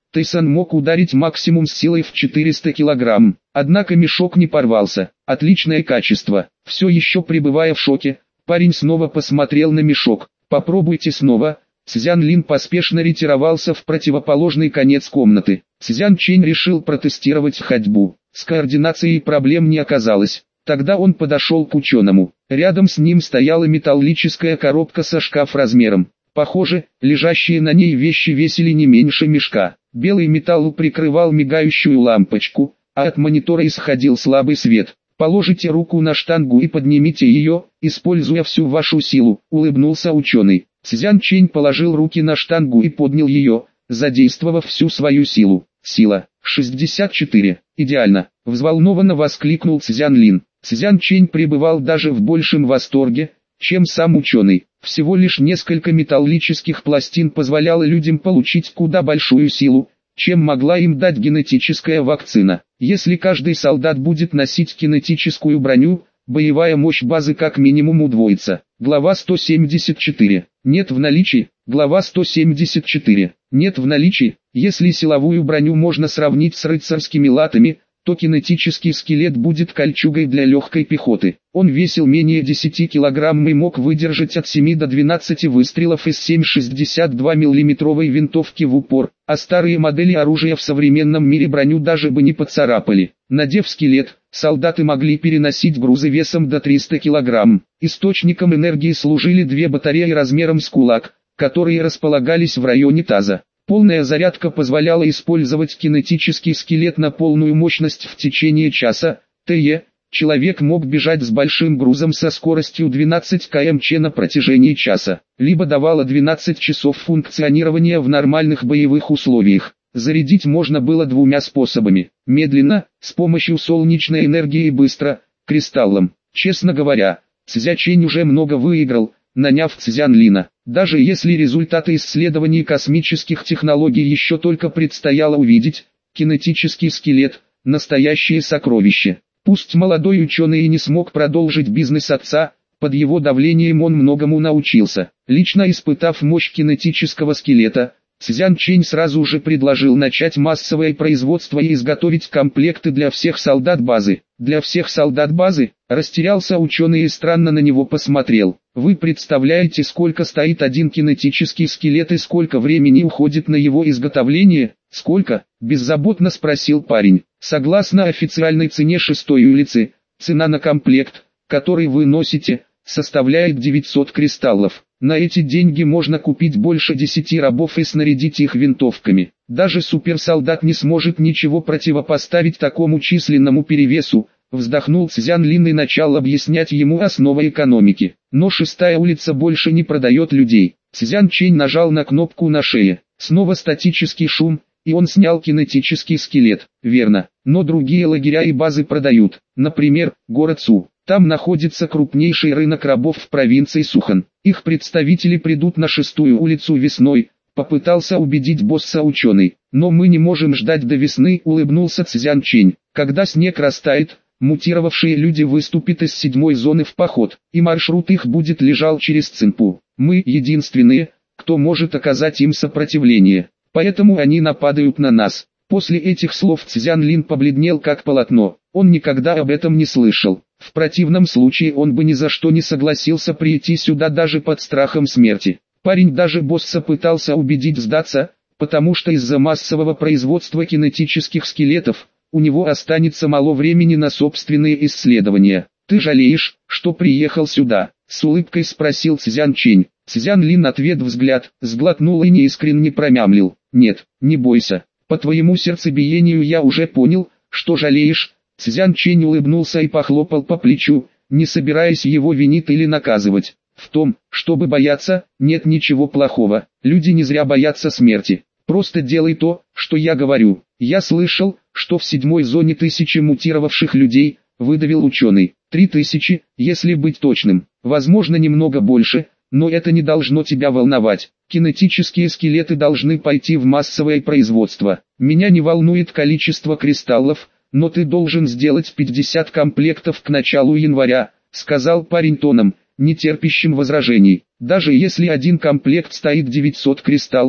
Тайсон мог ударить максимум с силой в четыреста килограмм. Однако мешок не порвался. Отличное качество. Все еще пребывая в шоке, парень снова посмотрел на мешок. «Попробуйте снова». Цзян Лин поспешно ретировался в противоположный конец комнаты. Цзян Чэнь решил протестировать ходьбу. С координацией проблем не оказалось. Тогда он подошел к ученому. Рядом с ним стояла металлическая коробка со шкаф размером. Похоже, лежащие на ней вещи весили не меньше мешка. Белый металл прикрывал мигающую лампочку, а от монитора исходил слабый свет. «Положите руку на штангу и поднимите ее, используя всю вашу силу», — улыбнулся ученый. Цзян Чэнь положил руки на штангу и поднял ее, задействовав всю свою силу. «Сила. шестьдесят четыре. Идеально!» — взволнованно воскликнул Цзян Лин. Цзян Чэнь пребывал даже в большем восторге, чем сам ученый. Всего лишь несколько металлических пластин позволяло людям получить куда большую силу, чем могла им дать генетическая вакцина. Если каждый солдат будет носить кинетическую броню, боевая мощь базы как минимум удвоится. Глава сто семьдесят четыре. Нет в наличии. Глава сто семьдесят четыре. Нет в наличии. Если силовую броню можно сравнить с рыцарскими латами, то кинетический скелет будет кольчугой для легкой пехоты. Он весил менее десяти килограмм и мог выдержать от семи до двенадцати выстрелов из семь шестьдесят два миллиметровой винтовки в упор, а старые модели оружия в современном мире броню даже бы не поцарапали. Надев скелет, солдаты могли переносить грузы весом до триста килограмм. Источником энергии служили две батареи размером с кулак, которые располагались в районе таза. Полная зарядка позволяла использовать кинетический скелет на полную мощность в течение часа. ТЕ. Человек мог бежать с большим грузом со скоростью двенадцать километров в час на протяжении часа, либо давало двенадцать часов функционирования в нормальных боевых условиях. Зарядить можно было двумя способами: медленно, с помощью солнечной энергии, и быстро, кристаллом. Честно говоря, Цзя Чэнь уже много выиграл, наняв Цзян Лина. Даже если результаты исследований космических технологий еще только предстояло увидеть, кинетический скелет – настоящее сокровище. Пусть молодой ученый и не смог продолжить бизнес отца, под его давлением он многому научился. Лично испытав мощь кинетического скелета, Цзян Чэнь сразу же предложил начать массовое производство и изготовить комплекты для всех солдат базы. Для всех солдат базы? Растерялся ученый и странно на него посмотрел. Вы представляете, сколько стоит один кинетический скелет и сколько времени уходит на его изготовление? Сколько? Беззаботно спросил парень. Согласно официальной цене шестой улицы, цена на комплект, который вы носите, составляет девятьсот кристаллов. На эти деньги можно купить больше десяти рабов и снарядить их винтовками. Даже суперсолдат не сможет ничего противопоставить такому численному перевесу. Вздохнул Цзян Лин и начал объяснять ему основы экономики. Но шестая улица больше не продает людей. Цзян Чэнь нажал на кнопку на шее. Снова статический шум, и он снял кинетический скелет. Верно, но другие лагеря и базы продают. Например, город Су. Там находится крупнейший рынок рабов в провинции Сухан. Их представители придут на шестую улицу весной, попытался убедить босса ученый. Но мы не можем ждать до весны, улыбнулся Цзян Чэнь. Когда снег растает, мутировавшие люди выступят из седьмой зоны в поход, и маршрут их будет лежал через Цинпу. Мы единственные, кто может оказать им сопротивление. Поэтому они нападают на нас. После этих слов Цзян Лин побледнел как полотно. Он никогда об этом не слышал. В противном случае он бы ни за что не согласился прийти сюда даже под страхом смерти. Парень даже босса пытался убедить сдаться, потому что из-за массового производства кинетических скелетов, у него останется мало времени на собственные исследования. «Ты жалеешь, что приехал сюда?» — с улыбкой спросил Цзян Чэнь. Цзян Лин ответ взгляд, сглотнул и неискренне промямлил. «Нет, не бойся. По твоему сердцебиению я уже понял, что жалеешь». Цзян Чэнь улыбнулся и похлопал по плечу, не собираясь его винить или наказывать. В том, чтобы бояться, нет ничего плохого. Люди не зря боятся смерти. Просто делай то, что я говорю. Я слышал, что в седьмой зоне тысячи мутировавших людей, выдавил ученый. Три тысячи, если быть точным. Возможно, немного больше, но это не должно тебя волновать. Кинетические скелеты должны пойти в массовое производство. Меня не волнует количество кристаллов, но ты должен сделать пятьдесят комплектов к началу января, сказал парень тоном, не терпящим возражений. Даже если один комплект стоит девятьсот кристаллов,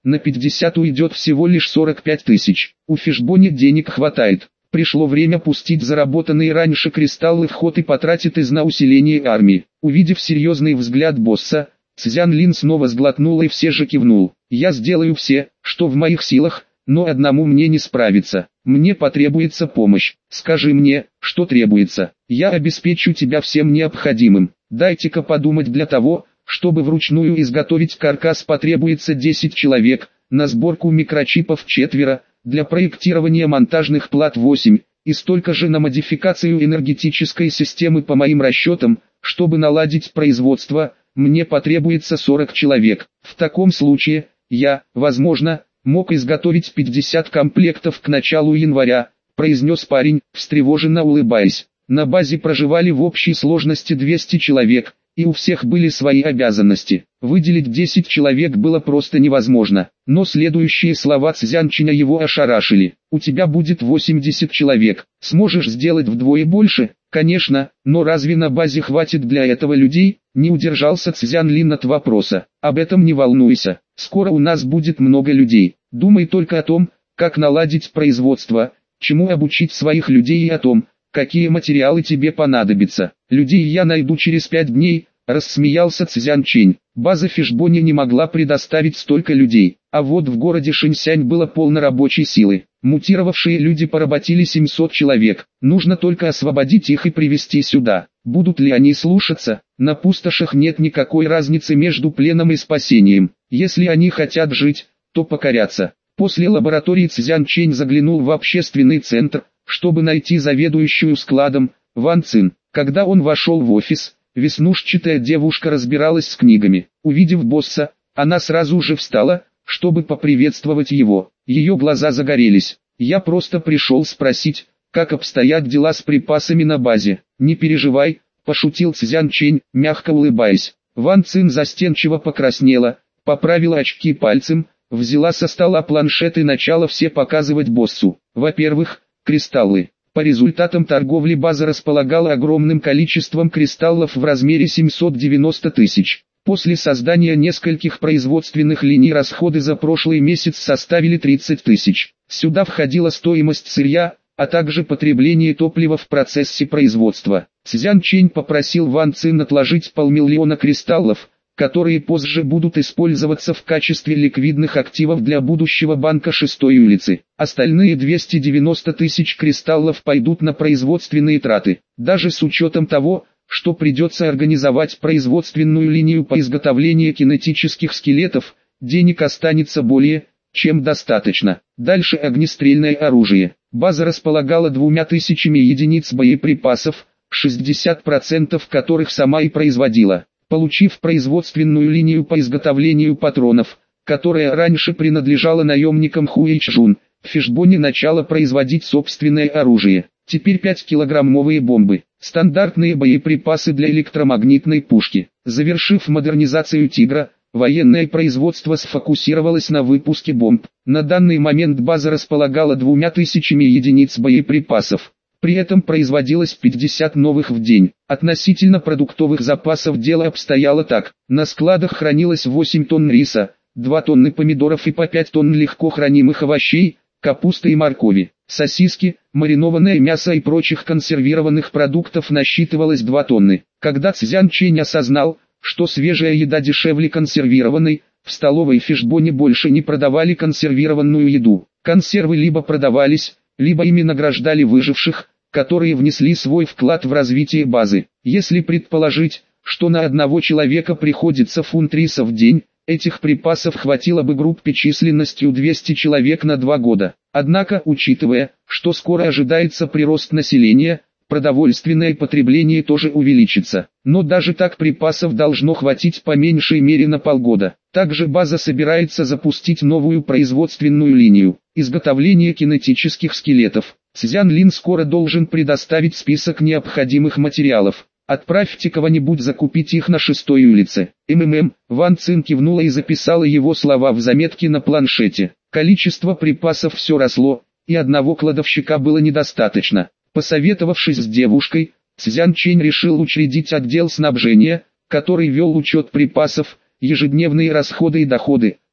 на пятьдесят уйдет всего лишь сорок пять тысяч. У Фишбони денег хватает. Пришло время пустить заработанные раньше кристаллы в ход и потратить их на усиление армии. Увидев серьезный взгляд босса, Цзян Лин снова сглотнул и все же кивнул. «Я сделаю все, что в моих силах, но одному мне не справиться. Мне потребуется помощь. Скажи мне, что требуется. Я обеспечу тебя всем необходимым. Дайте-ка подумать, для того, чтобы вручную изготовить каркас, потребуется десять человек, на сборку микрочипов четверо, для проектирования монтажных плат восемь, и столько же на модификацию энергетической системы. По моим расчетам, чтобы наладить производство, мне потребуется сорок человек. В таком случае, я, возможно, мог изготовить пятьдесят комплектов к началу января, произнес парень, встревоженно улыбаясь. На базе проживали в общей сложности двести человек, и у всех были свои обязанности. Выделить десять человек было просто невозможно, но следующие слова Цзянчиня его ошарашили. «У тебя будет восемьдесят человек, сможешь сделать вдвое больше?» «Конечно, но разве на базе хватит для этого людей?» Не удержался Цзян Лин от вопроса. «Об этом не волнуйся, скоро у нас будет много людей. Думай только о том, как наладить производство, чему обучить своих людей и о том, какие материалы тебе понадобятся. Людей я найду через пять дней», рассмеялся Цзян Чень. База Фишбони не могла предоставить столько людей, а вот в городе Шинсянь было полно рабочей силы. Мутировавшие люди поработили семьсот человек, нужно только освободить их и привести сюда. Будут ли они слушаться? На пустошах нет никакой разницы между пленом и спасением. Если они хотят жить, то покорятся. После лаборатории Цзян Чень заглянул в общественный центр, чтобы найти заведующую складом, Ван Цин. Когда он вошел в офис, веснушчатая девушка разбиралась с книгами. Увидев босса, она сразу же встала, чтобы поприветствовать его. Ее глаза загорелись. «Я просто пришел спросить, как обстоят дела с припасами на базе». «Не переживай», – пошутил Цзян Чень, мягко улыбаясь. Ван Цин застенчиво покраснела, поправила очки пальцем, взяла со стола планшет и начала все показывать боссу. Во-первых, кристаллы. По результатам торговли база располагала огромным количеством кристаллов в размере семьсот девяносто тысяч. После создания нескольких производственных линий расходы за прошлый месяц составили тридцать тысяч. Сюда входила стоимость сырья, а также потребление топлива в процессе производства. Цзян Чень попросил Ван Цин отложить полмиллиона кристаллов, которые позже будут использоваться в качестве ликвидных активов для будущего банка шестой улицы. Остальные двести девяносто тысяч кристаллов пойдут на производственные траты. Даже с учетом того, что придется организовать производственную линию по изготовлению кинетических скелетов, денег останется более чем достаточно. Дальше огнестрельное оружие. База располагала двумя тысячами единиц боеприпасов, шестьдесят процентов которых сама и производила. Получив производственную линию по изготовлению патронов, которая раньше принадлежала наемникам Хуэйчжун, Фишбони начала производить собственное оружие. Теперь пятикилограммовые бомбы, стандартные боеприпасы для электромагнитной пушки. Завершив модернизацию «Тигра», военное производство сфокусировалось на выпуске бомб. На данный момент база располагала двумя тысячами единиц боеприпасов. При этом производилось пятьдесят новых в день. Относительно продуктовых запасов дело обстояло так. На складах хранилось восемь тонн риса, две тонны помидоров и по пять тонн легко хранимых овощей, капусты и моркови. Сосиски, маринованное мясо и прочих консервированных продуктов насчитывалось две тонны. Когда Цзян Чень осознал, что свежая еда дешевле консервированной, в столовой Фишбони больше не продавали консервированную еду. Консервы либо продавались, либо ими награждали выживших, которые внесли свой вклад в развитие базы. Если предположить, что на одного человека приходится фунт риса в день, этих припасов хватило бы группе численностью двести человек на два года. Однако, учитывая, что скоро ожидается прирост населения, продовольственное потребление тоже увеличится. Но даже так припасов должно хватить по меньшей мере на полгода. Также база собирается запустить новую производственную линию. Изготовление кинетических скелетов. Цзян Лин скоро должен предоставить список необходимых материалов. Отправьте кого-нибудь закупить их на шестой улице. МММ, Ван Цин кивнула и записала его слова в заметке на планшете. Количество припасов все росло, и одного кладовщика было недостаточно. Посоветовавшись с девушкой, Цзян Чень решил учредить отдел снабжения, который вел учет припасов, ежедневные расходы и доходы,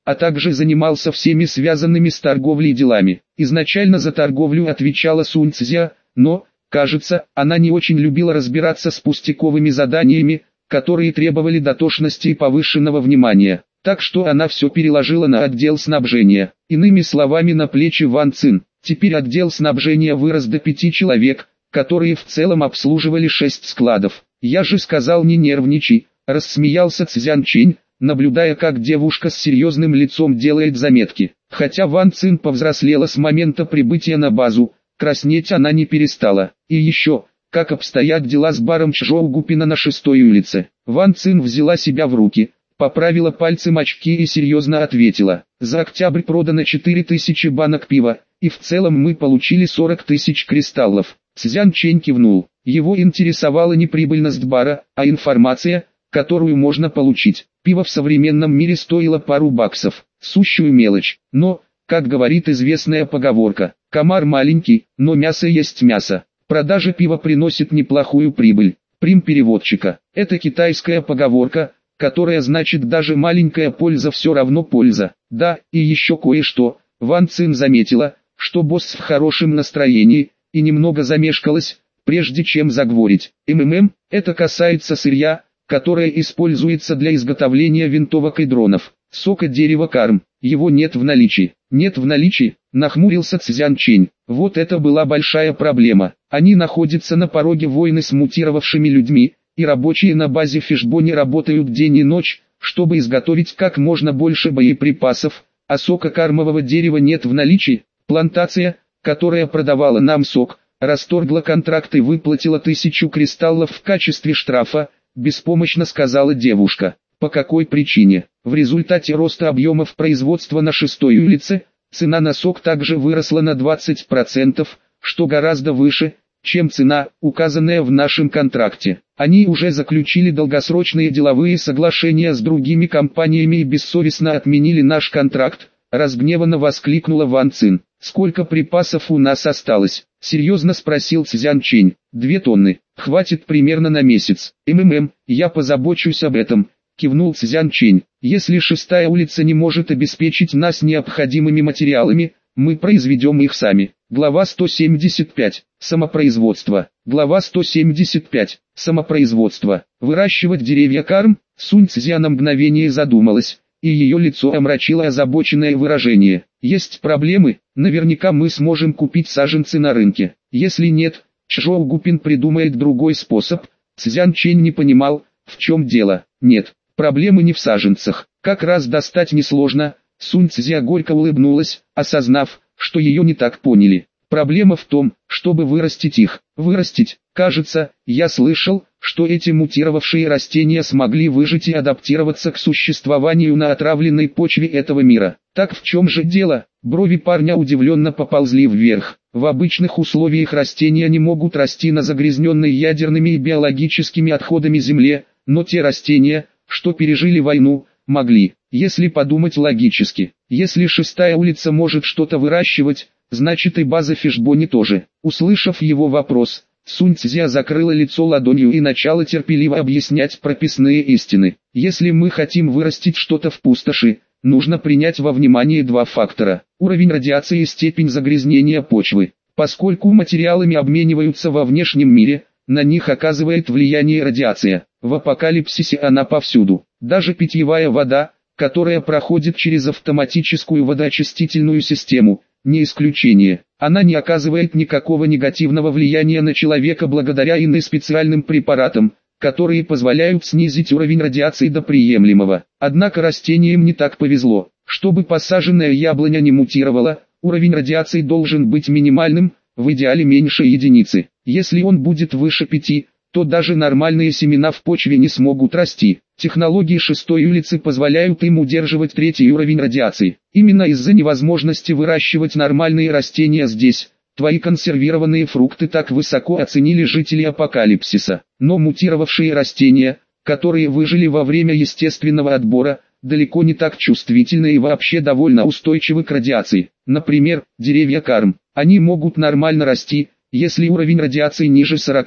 а также занимался всеми связанными с торговлей делами. Изначально за торговлю отвечала Сунь Цзя, но, кажется, она не очень любила разбираться с пустяковыми заданиями, которые требовали дотошности и повышенного внимания. Так что она все переложила на отдел снабжения. Иными словами, на плечи Ван Цин. Теперь отдел снабжения вырос до пяти человек, которые в целом обслуживали шесть складов. «Я же сказал, не нервничай», — рассмеялся Цзян Чинь, наблюдая, как девушка с серьезным лицом делает заметки. Хотя Ван Цин повзрослела с момента прибытия на базу, краснеть она не перестала. И еще, как обстоят дела с баром Чжоу Гупина на шестой улице. Ван Цин взяла себя в руки, поправила пальцем очки и серьезно ответила: «За октябрь продано четыре тысячи банок пива, и в целом мы получили сорок тысяч кристаллов». Цзян Чэнь кивнул. Его интересовала не прибыльность бара, а информация, которую можно получить. Пиво в современном мире стоило пару баксов, сущую мелочь. Но, как говорит известная поговорка, комар маленький, но мясо есть мясо. Продажа пива приносит неплохую прибыль. Прим переводчика. Это китайская поговорка, которая значит даже маленькая польза все равно польза. Да, и еще кое-что. Ван Цин заметила, что босс в хорошем настроении, и немного замешкалась, прежде чем заговорить. МММ, это касается сырья, которое используется для изготовления винтовок и дронов. Сока дерева карм, его нет в наличии. Нет в наличии, нахмурился Цзян Чинь. Вот это была большая проблема. Они находятся на пороге войны с мутировавшими людьми, и рабочие на базе Фишбони работают день и ночь, чтобы изготовить как можно больше боеприпасов, а сока кармового дерева нет в наличии. Плантация, которая продавала нам сок, расторгла контракт и выплатила тысячу кристаллов в качестве штрафа, беспомощно сказала девушка. По какой причине? В результате роста объемов производства на шестой улице, цена на сок также выросла на двадцать процентов, что гораздо выше, чем цена, указанная в нашем контракте. Они уже заключили долгосрочные деловые соглашения с другими компаниями и бессовестно отменили наш контракт, разгневанно воскликнула Ван Цин. «Сколько припасов у нас осталось?» — серьезно спросил Цзян Чинь. «Две тонны. Хватит примерно на месяц. МММ, я позабочусь об этом», — кивнул Цзян Чинь. «Если шестая улица не может обеспечить нас необходимыми материалами, мы произведем их сами». Глава сто семьдесят пять. Самопроизводство. Глава сто семьдесят пять. Самопроизводство. Выращивать деревья карм? Сунь Цзя на мгновение задумалась, и ее лицо омрачило озабоченное выражение. Есть проблемы, наверняка мы сможем купить саженцы на рынке. Если нет, Чжоу Гупин придумает другой способ. Цзян Чэнь не понимал, в чем дело. Нет, проблемы не в саженцах. Как раз достать несложно. Сунь Цзя горько улыбнулась, осознав, что ее не так поняли. Проблема в том, чтобы вырастить их. Вырастить, кажется, я слышал, что эти мутировавшие растения смогли выжить и адаптироваться к существованию на отравленной почве этого мира. Так в чем же дело? Брови парня удивленно поползли вверх. В обычных условиях растения не могут расти на загрязненной ядерными и биологическими отходами земле, но те растения, что пережили войну, могли. Если подумать логически, если шестая улица может что-то выращивать, значит и база Фишбони тоже. Услышав его вопрос, Сунь Цзя закрыла лицо ладонью и начала терпеливо объяснять прописные истины. Если мы хотим вырастить что-то в пустоши, нужно принять во внимание два фактора: уровень радиации и степень загрязнения почвы. Поскольку материалами обмениваются во внешнем мире, на них оказывает влияние радиация. В апокалипсисе она повсюду. Даже питьевая вода, которая проходит через автоматическую водоочистительную систему, не исключение. Она не оказывает никакого негативного влияния на человека благодаря иным специальным препаратам, которые позволяют снизить уровень радиации до приемлемого. Однако растениям не так повезло. Чтобы посаженная яблоня не мутировала, уровень радиации должен быть минимальным, в идеале меньше единицы. Если он будет выше пяти, то даже нормальные семена в почве не смогут расти. Технологии шестой улицы позволяют им удерживать третий уровень радиации. Именно из-за невозможности выращивать нормальные растения здесь, твои консервированные фрукты так высоко оценили жители апокалипсиса. Но мутировавшие растения, которые выжили во время естественного отбора, далеко не так чувствительны и вообще довольно устойчивы к радиации. Например, деревья карм. Они могут нормально расти, если уровень радиации ниже сорока.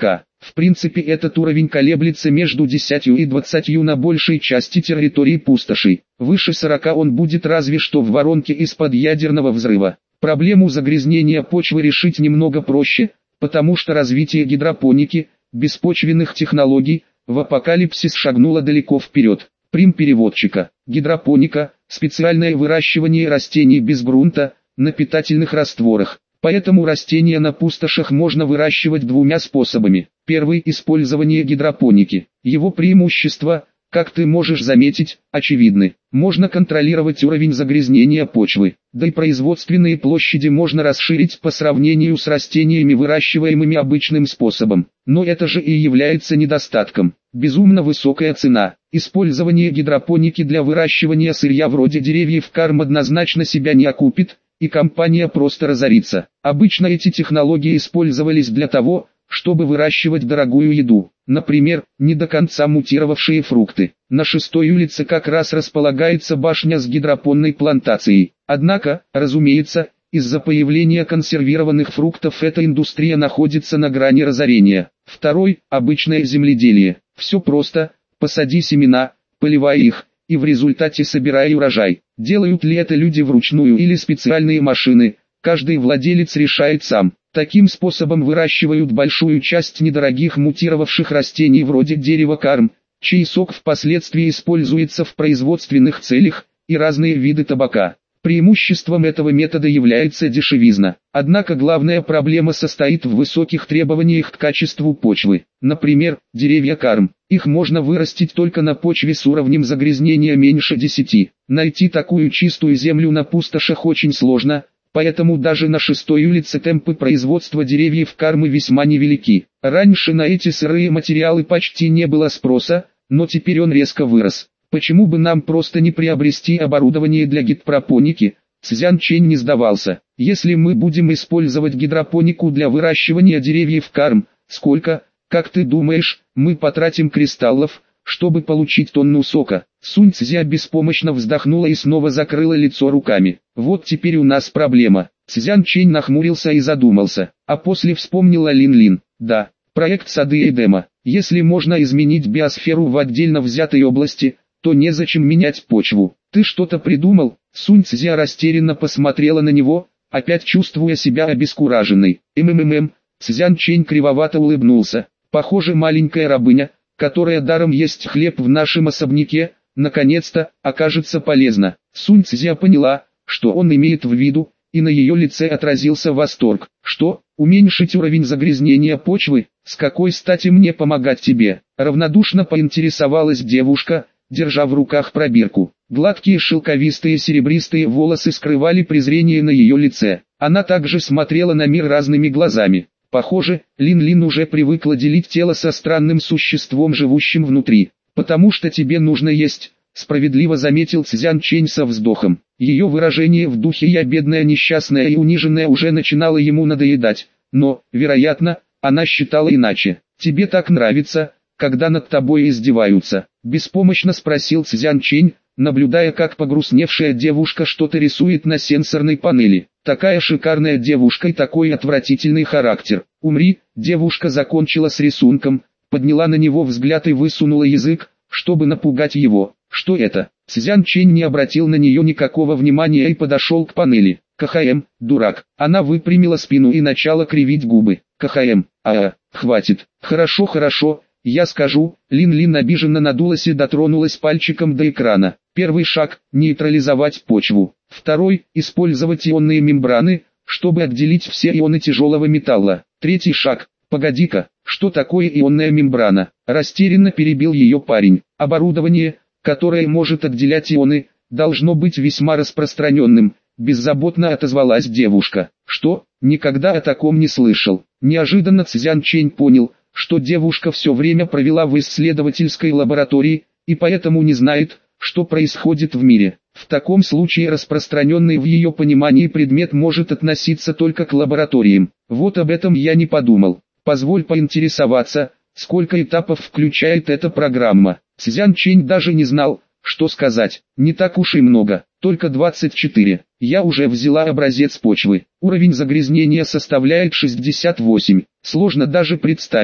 В принципе этот уровень колеблется между десятью и двадцатью на большей части территории пустошей. Выше сорока он будет разве что в воронке из-под ядерного взрыва. Проблему загрязнения почвы решить немного проще, потому что развитие гидропоники, беспочвенных технологий, в апокалипсис шагнуло далеко вперед. Прим переводчика. Гидропоника – специальное выращивание растений без грунта, на питательных растворах. Поэтому растения на пустошах можно выращивать двумя способами. Первый – использование гидропоники. Его преимущества, как ты можешь заметить, очевидны. Можно контролировать уровень загрязнения почвы, да и производственные площади можно расширить по сравнению с растениями, выращиваемыми обычным способом. Но это же и является недостатком. Безумно высокая цена. Использование гидропоники для выращивания сырья вроде деревьев карм однозначно себя не окупит, и компания просто разорится. Обычно эти технологии использовались для того, чтобы выращивать дорогую еду, например, не до конца мутировавшие фрукты. На шестой улице как раз располагается башня с гидропонной плантацией. Однако, разумеется, из-за появления консервированных фруктов эта индустрия находится на грани разорения. Второй – обычное земледелие. Все просто, посади семена, поливай их, и в результате собирай урожай. Делают ли это люди вручную или специальные машины, каждый владелец решает сам. Таким способом выращивают большую часть недорогих мутировавших растений вроде дерева карм, чей сок впоследствии используется в производственных целях, и разные виды табака. Преимуществом этого метода является дешевизна. Однако главная проблема состоит в высоких требованиях к качеству почвы. Например, деревья карм. Их можно вырастить только на почве с уровнем загрязнения меньше десяти. Найти такую чистую землю на пустошах очень сложно. Поэтому даже на шестой улице темпы производства деревьев кармы весьма невелики. Раньше на эти сырые материалы почти не было спроса, но теперь он резко вырос. Почему бы нам просто не приобрести оборудование для гидропоники? Цзян Чэнь не сдавался. Если мы будем использовать гидропонику для выращивания деревьев карм, сколько, как ты думаешь, мы потратим кристаллов, чтобы получить тонну сока? Сунь Цзя беспомощно вздохнула и снова закрыла лицо руками. Вот теперь у нас проблема. Цзян Чэнь нахмурился и задумался, а после вспомнила Лин Лин. Да, проект сады Эдема. Если можно изменить биосферу в отдельно взятой области, то незачем менять почву. Ты что-то придумал? Сунь Цзя растерянно посмотрела на него, опять чувствуя себя обескураженной. МММ, Цзян Чэнь кривовато улыбнулся. Похоже, маленькая рабыня, которая даром есть хлеб в нашем особняке, наконец-то, окажется полезна. Сунь Цзя поняла, что он имеет в виду, и на ее лице отразился восторг. Что, уменьшить уровень загрязнения почвы? С какой стати мне помогать тебе? Равнодушно поинтересовалась девушка, держа в руках пробирку. Гладкие шелковистые серебристые волосы скрывали презрение на ее лице. Она также смотрела на мир разными глазами. Похоже, Лин Лин уже привыкла делить тело со странным существом, живущим внутри. «Потому что тебе нужно есть», — справедливо заметил Цзян Чэнь со вздохом. Ее выражение в духе «я бедная, несчастная и униженная» уже начинало ему надоедать, но, вероятно, она считала иначе. «Тебе так нравится, когда над тобой издеваются?» — беспомощно спросил Цзян Чэнь, наблюдая, как погрустневшая девушка что-то рисует на сенсорной панели. «Такая шикарная девушка и такой отвратительный характер. Умри!» Девушка закончила с рисунком, подняла на него взгляд и высунула язык, чтобы напугать его. «Что это?» Цзян Чэнь не обратил на нее никакого внимания и подошел к панели. «КХМ, дурак». Она выпрямила спину и начала кривить губы. «КХМ, а, хватит. Хорошо, хорошо, я скажу». Лин Лин обиженно надулась и дотронулась пальчиком до экрана. Первый шаг – нейтрализовать почву. Второй – использовать ионные мембраны, чтобы отделить все ионы тяжелого металла. Третий шаг – погоди-ка, что такое ионная мембрана? Растерянно перебил ее парень. Оборудование, которое может отделять ионы, должно быть весьма распространенным. Беззаботно отозвалась девушка. Что? Никогда о таком не слышал. Неожиданно Цзян Чэнь понял, что девушка все время провела в исследовательской лаборатории, и поэтому не знает, что происходит в мире. В таком случае распространенный в ее понимании предмет может относиться только к лабораториям. Вот об этом я не подумал. Позволь поинтересоваться, сколько этапов включает эта программа. Цзян Чэнь даже не знал, что сказать. Не так уж и много, только двадцать четыре. Я уже взяла образец почвы. Уровень загрязнения составляет шестьдесят восемь. Сложно даже представить,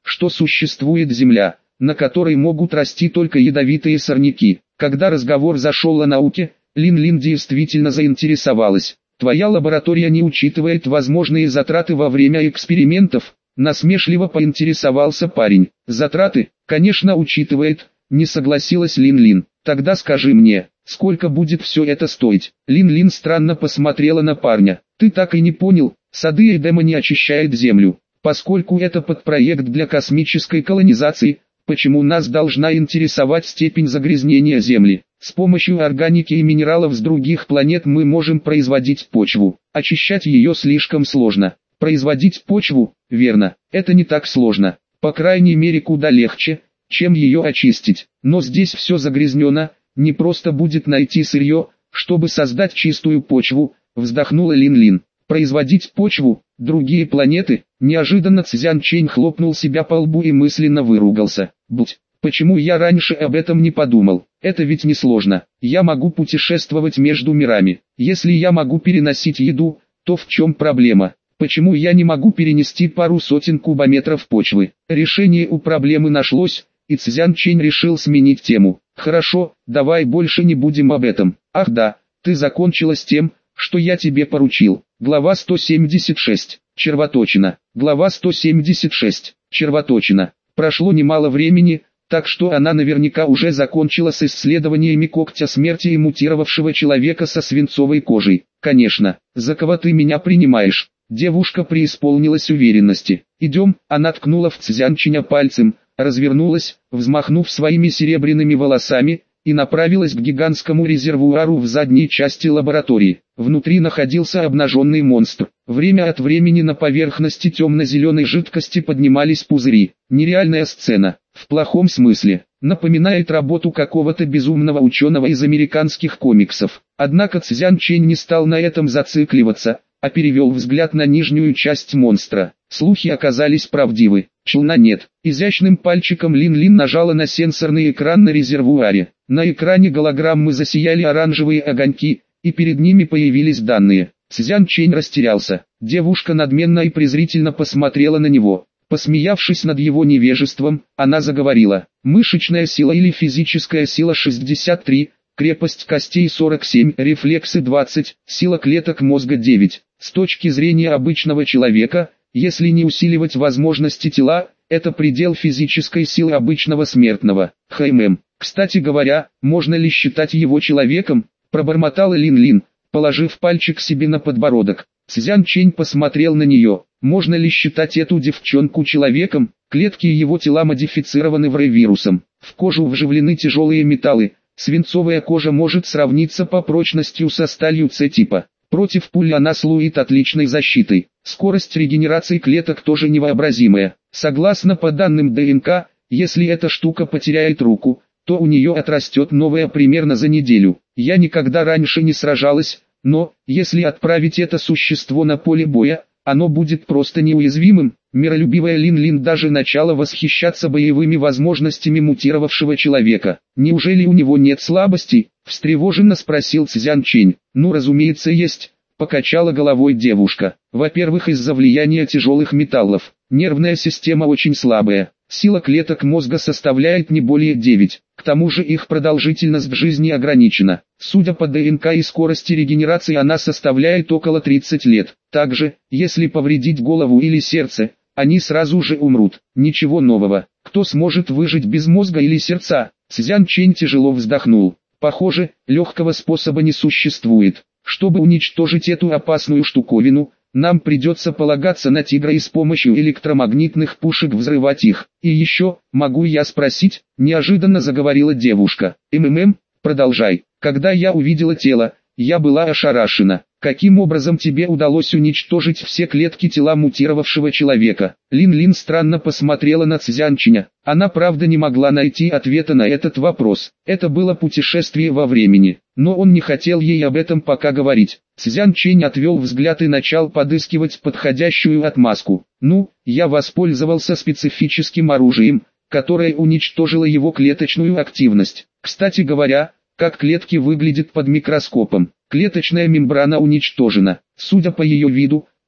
что существует Земля, на которой могут расти только ядовитые сорняки. Когда разговор зашел о науке, Лин-Лин действительно заинтересовалась. «Твоя лаборатория не учитывает возможные затраты во время экспериментов?» Насмешливо поинтересовался парень. «Затраты, конечно, учитывает», — не согласилась Лин-Лин. «Тогда скажи мне, сколько будет все это стоить?» Лин-Лин странно посмотрела на парня. «Ты так и не понял, сады Эдема не очищают Землю. Поскольку это подпроект для космической колонизации, почему нас должна интересовать степень загрязнения Земли? С помощью органики и минералов с других планет мы можем производить почву. Очищать ее слишком сложно. Производить почву, верно, это не так сложно. По крайней мере куда легче, чем ее очистить. Но здесь все загрязнено, не просто будет найти сырье, чтобы создать чистую почву», — вздохнула Лин-Лин. «Производить почву, другие планеты?» Неожиданно Цзян Чэнь хлопнул себя по лбу и мысленно выругался. «Будь, почему я раньше об этом не подумал? Это ведь не сложно. Я могу путешествовать между мирами. Если я могу переносить еду, то в чем проблема? Почему я не могу перенести пару сотен кубометров почвы?» Решение у проблемы нашлось, и Цзян Чэнь решил сменить тему. «Хорошо, давай больше не будем об этом. Ах да, ты закончила с тем, что я тебе поручил». Глава сто семьдесят шесть. Червоточина. Глава сто семьдесят шесть. Червоточина. Прошло немало времени, так что она наверняка уже закончила с исследованиями когтя смерти и мутировавшего человека со свинцовой кожей. «Конечно, за кого ты меня принимаешь?» Девушка преисполнилась уверенности. «Идем», она ткнула в Цзянчиня пальцем, развернулась, взмахнув своими серебряными волосами, и направилась к гигантскому резервуару в задней части лаборатории. Внутри находился обнаженный монстр. Время от времени на поверхности темно-зеленой жидкости поднимались пузыри. Нереальная сцена, в плохом смысле, напоминает работу какого-то безумного ученого из американских комиксов. Однако Цзян Чэнь не стал на этом зацикливаться, а перевел взгляд на нижнюю часть монстра. Слухи оказались правдивы. Челна нет. Изящным пальчиком Лин-Лин нажала на сенсорный экран на резервуаре. На экране голограммы засияли оранжевые огоньки, и перед ними появились данные. Цзян Чэнь растерялся. Девушка надменно и презрительно посмотрела на него. Посмеявшись над его невежеством, она заговорила. «Мышечная сила или физическая сила шестьдесят три, крепость костей сорок семь, рефлексы двадцать, сила клеток мозга девять. С точки зрения обычного человека, если не усиливать возможности тела, это предел физической силы обычного смертного. Хм, кстати говоря, можно ли считать его человеком?» Пробормотала Лин-Лин, положив пальчик себе на подбородок. Цзян Чэнь посмотрел на нее. «Можно ли считать эту девчонку человеком? Клетки его тела модифицированы вирусом. В кожу вживлены тяжелые металлы. Свинцовая кожа может сравниться по прочностью со сталью С-типа. Против пули она служит отличной защитой. Скорость регенерации клеток тоже невообразимая. Согласно по данным ДНК, если эта штука потеряет руку, то у нее отрастет новая примерно за неделю. Я никогда раньше не сражалась, но, если отправить это существо на поле боя, оно будет просто неуязвимым». Миролюбивая Лин-Лин даже начала восхищаться боевыми возможностями мутировавшего человека. «Неужели у него нет слабостей?» – встревоженно спросил Цзян Чэнь. «Ну, разумеется, есть», – покачала головой девушка. «Во-первых, из-за влияния тяжелых металлов. Нервная система очень слабая. Сила клеток мозга составляет не более девять. К тому же их продолжительность жизни ограничена. Судя по ДНК и скорости регенерации она составляет около тридцати лет. Также, если повредить голову или сердце, они сразу же умрут. Ничего нового. Кто сможет выжить без мозга или сердца?» Цзян Чэнь тяжело вздохнул. «Похоже, легкого способа не существует. Чтобы уничтожить эту опасную штуковину, нам придется полагаться на тигра и с помощью электромагнитных пушек взрывать их. И еще, могу я спросить?» – неожиданно заговорила девушка. «МММ, продолжай. Когда я увидела тело, я была ошарашена. Каким образом тебе удалось уничтожить все клетки тела мутировавшего человека?» Лин-Лин странно посмотрела на Цзянчиня. Она правда не могла найти ответа на этот вопрос. Это было путешествие во времени, но он не хотел ей об этом пока говорить. Цзян Чэнь отвел взгляд и начал подыскивать подходящую отмазку. «Ну, я воспользовался специфическим оружием, которое уничтожило его клеточную активность. Кстати говоря, как клетки выглядят под микроскопом. Клеточная мембрана уничтожена. Судя по ее виду,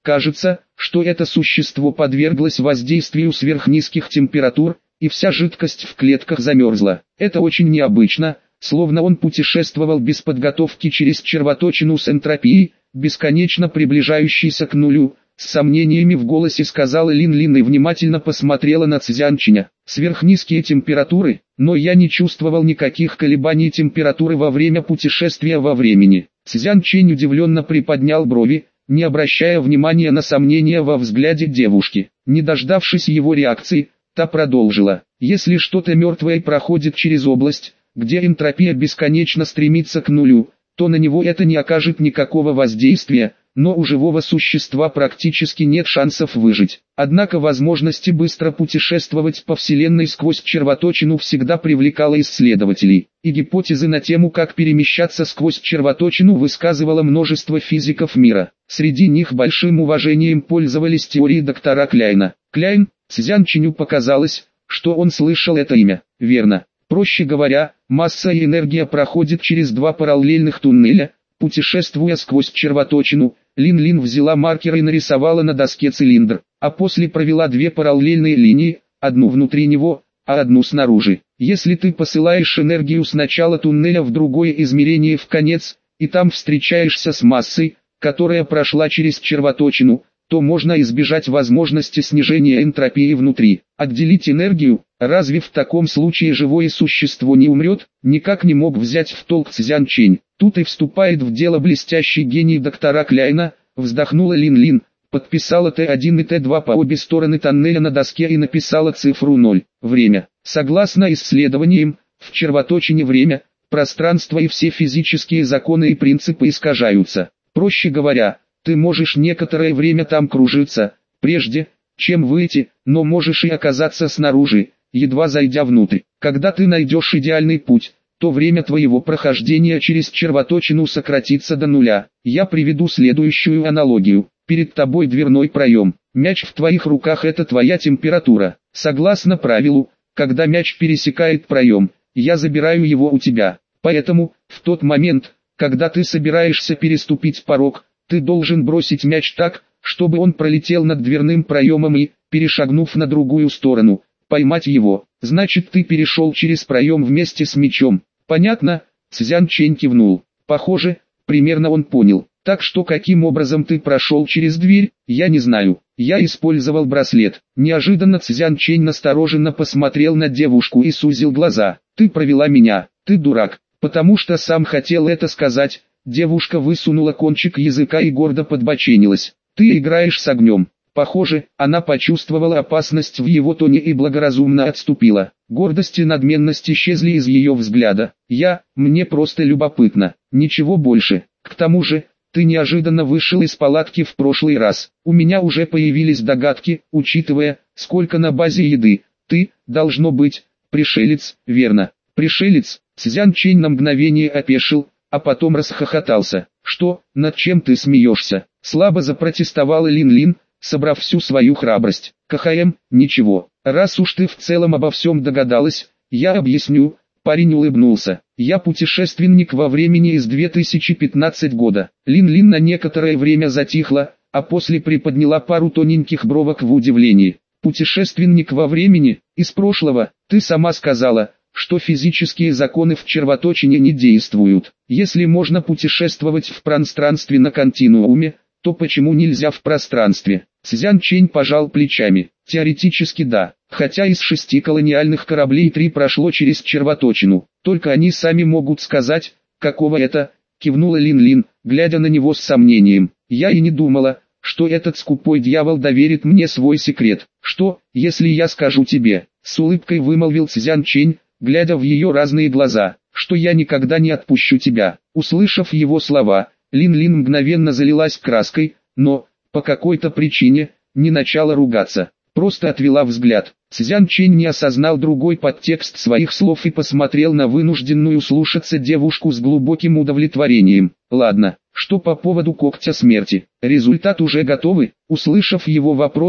Кажется, что это существо подверглось воздействию сверхнизких температур, и вся жидкость в клетках замерзла. Это очень необычно, словно он путешествовал без подготовки через червоточину с энтропией, бесконечно приближающейся к нулю. С сомнениями в голосе сказала Лин-Лин и внимательно посмотрела на Цзянчиня. Сверхнизкие температуры, но я не чувствовал никаких колебаний температуры во время путешествия во времени. Цзянчинь удивленно приподнял брови, не обращая внимания на сомнения во взгляде девушки. Не дождавшись его реакции, та продолжила. Если что-то мертвое проходит через область, где энтропия бесконечно стремится к нулю, то на него это не окажет никакого воздействия, но у живого существа практически нет шансов выжить. Однако возможности быстро путешествовать по Вселенной сквозь червоточину всегда привлекала исследователей, и гипотезы на тему, как перемещаться сквозь червоточину, высказывало множество физиков мира. Среди них большим уважением пользовались теории доктора Кляйна. Кляйн, Цзянчиню показалось, что он слышал это имя. Верно. Проще говоря, масса и энергия проходят через два параллельных туннеля, путешествуя сквозь червоточину. Лин-Лин взяла маркер и нарисовала на доске цилиндр, а после провела две параллельные линии, одну внутри него, а одну снаружи. Если ты посылаешь энергию с начала туннеля в другое измерение в конец, и там встречаешься с массой, которая прошла через червоточину, то можно избежать возможности снижения энтропии внутри. Отделить энергию, разве в таком случае живое существо не умрет? Никак не мог взять в толк Цзянчинь. Тут и вступает в дело блестящий гений доктора Кляйна, вздохнула Лин-Лин, подписала Т один и Т два по обе стороны тоннеля на доске и написала цифру ноль. Время. Согласно исследованиям, в червоточине время, пространство и все физические законы и принципы искажаются. Проще говоря, ты можешь некоторое время там кружиться, прежде чем выйти, но можешь и оказаться снаружи, едва зайдя внутрь. Когда ты найдешь идеальный путь, то время твоего прохождения через червоточину сократится до нуля. Я приведу следующую аналогию. Перед тобой дверной проем. Мяч в твоих руках — это твоя температура. Согласно правилу, когда мяч пересекает проем, я забираю его у тебя. Поэтому, в тот момент, когда ты собираешься переступить порог, ты должен бросить мяч так, чтобы он пролетел над дверным проемом и, перешагнув на другую сторону, поймать его. Значит, ты перешел через проем вместе с мячом. Понятно? Цзянчинь кивнул. Похоже, примерно он понял. Так что каким образом ты прошел через дверь, я не знаю. Я использовал браслет. Неожиданно Цзянчинь настороженно посмотрел на девушку и сузил глаза. Ты провела меня, ты дурак. Потому что сам хотел это сказать. Девушка высунула кончик языка и гордо подбоченилась. Ты играешь с огнем. Похоже, она почувствовала опасность в его тоне и благоразумно отступила. Гордость и надменность исчезли из ее взгляда. Я, мне просто любопытно, ничего больше. К тому же, ты неожиданно вышел из палатки в прошлый раз. У меня уже появились догадки, учитывая, сколько на базе еды. Ты, должно быть, пришелец, верно? Пришелец? Цзянчинь на мгновение опешил, а потом расхохотался. Что, над чем ты смеешься? Слабо запротестовала Лин-Лин, собрав всю свою храбрость. КХМ, ничего. Раз уж ты в целом обо всем догадалась, я объясню. Парень улыбнулся. Я путешественник во времени из две тысячи пятнадцатого года. Лин-Лин на некоторое время затихла, а после приподняла пару тоненьких бровок в удивлении. Путешественник во времени, из прошлого, ты сама сказала, что физические законы в червоточине не действуют. Если можно путешествовать в пространстве на континууме, то почему нельзя в пространстве? Цзянчинь пожал плечами. Теоретически да, хотя из шести колониальных кораблей три прошло через червоточину. Только они сами могут сказать, какого это, кивнула Лин-Лин, глядя на него с сомнением. Я и не думала, что этот скупой дьявол доверит мне свой секрет. Что, если я скажу тебе? С улыбкой вымолвил Цзянчинь, глядя в ее разные глаза, что я никогда не отпущу тебя. Услышав его слова, Лин-Лин мгновенно залилась краской, но, по какой-то причине, не начала ругаться. Просто отвела взгляд. Цзянчинь не осознал другой подтекст своих слов и посмотрел на вынужденную слушаться девушку с глубоким удовлетворением. Ладно, что по поводу когтя смерти? Результат уже готовы? Услышав его вопрос,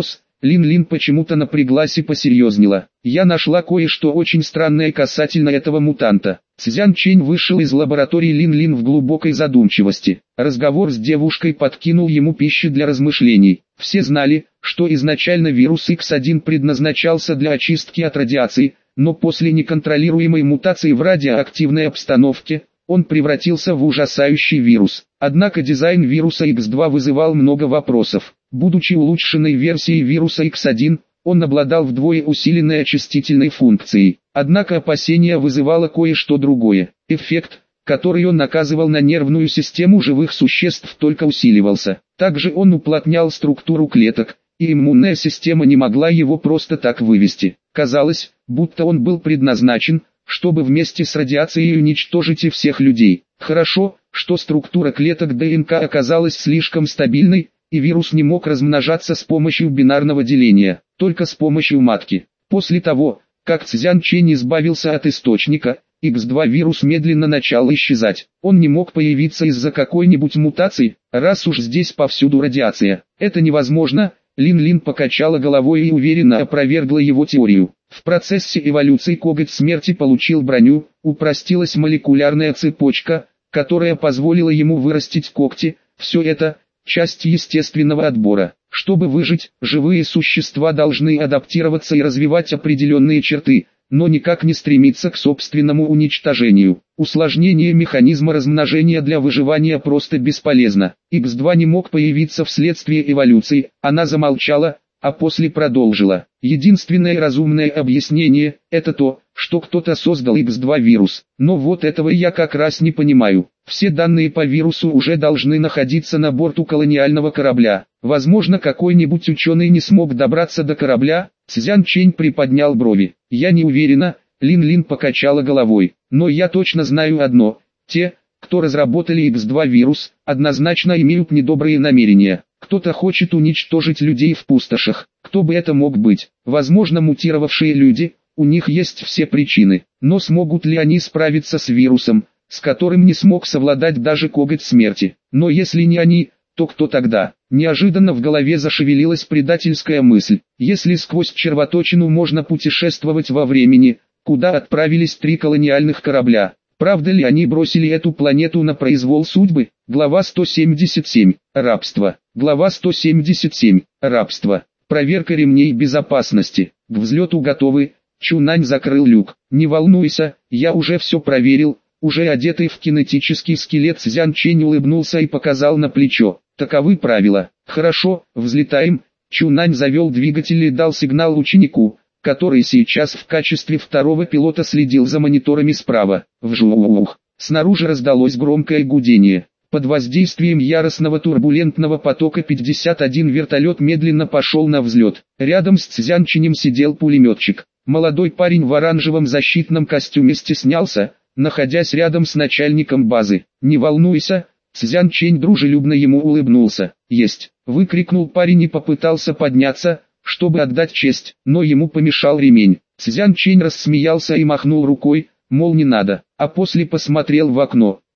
Лин-Лин почему-то напряглась и посерьезнела. «Я нашла кое-что очень странное касательно этого мутанта». Цзян Чэнь вышел из лаборатории Лин-Лин в глубокой задумчивости. Разговор с девушкой подкинул ему пищу для размышлений. Все знали, что изначально вирус икс один предназначался для очистки от радиации, но после неконтролируемой мутации в радиоактивной обстановке, он превратился в ужасающий вирус. Однако дизайн вируса икс два вызывал много вопросов. Будучи улучшенной версией вируса икс один, он обладал вдвое усиленной очистительной функцией. Однако опасения вызывало кое-что другое. Эффект, который он оказывал на нервную систему живых существ, только усиливался. Также он уплотнял структуру клеток, и иммунная система не могла его просто так вывести. Казалось, будто он был предназначен, чтобы вместе с радиацией уничтожить и всех людей. Хорошо, что структура клеток ДНК оказалась слишком стабильной, и вирус не мог размножаться с помощью бинарного деления, только с помощью матки. После того, как Цзян Чэнь избавился от источника, икс два вирус медленно начал исчезать. Он не мог появиться из-за какой-нибудь мутации, раз уж здесь повсюду радиация. Это невозможно. Лин-Лин покачала головой и уверенно опровергла его теорию. В процессе эволюции коготь смерти получил броню, упростилась молекулярная цепочка, которая позволила ему вырастить когти. Все это – часть естественного отбора. Чтобы выжить, живые существа должны адаптироваться и развивать определенные черты, но никак не стремиться к собственному уничтожению. Усложнение механизма размножения для выживания просто бесполезно. икс два не мог появиться вследствие эволюции. Она замолчала, а после продолжила. Единственное разумное объяснение – это то, что кто-то создал икс два вирус. Но вот этого я как раз не понимаю. Все данные по вирусу уже должны находиться на борту колониального корабля. Возможно, какой-нибудь ученый не смог добраться до корабля. Цзян Чэнь приподнял брови. Я не уверена, Лин-Лин покачала головой. Но я точно знаю одно. Те, кто разработали икс два вирус, однозначно имеют недобрые намерения. Кто-то хочет уничтожить людей в пустошах. Кто бы это мог быть? Возможно, мутировавшие люди. У них есть все причины. Но смогут ли они справиться с вирусом, с которым не смог совладать даже коготь смерти? Но если не они, то кто тогда? Неожиданно в голове зашевелилась предательская мысль. Если сквозь червоточину можно путешествовать во времени, куда отправились три колониальных корабля? Правда ли они бросили эту планету на произвол судьбы? Глава сто семьдесят семь. Рабство. Глава сто семьдесят семь. Рабство. Проверка ремней безопасности. К взлету готовы. Чунань закрыл люк. Не волнуйся, я уже все проверил. Уже одетый в кинетический скелет Цзян Чэнь улыбнулся и показал на плечо. Таковы правила. Хорошо, взлетаем. Чунань завел двигатель и дал сигнал ученику, который сейчас в качестве второго пилота следил за мониторами справа. Вжух. Снаружи раздалось громкое гудение. Под воздействием яростного турбулентного потока пятьдесят один вертолет медленно пошел на взлет. Рядом с Цзян Чэнем сидел пулеметчик. Молодой парень в оранжевом защитном костюме стеснялся, находясь рядом с начальником базы. «Не волнуйся», Цзян Чэнь дружелюбно ему улыбнулся. «Есть!» — выкрикнул парень и попытался подняться, чтобы отдать честь, но ему помешал ремень. Цзян Чэнь рассмеялся и махнул рукой, мол, не надо, а после посмотрел в окно.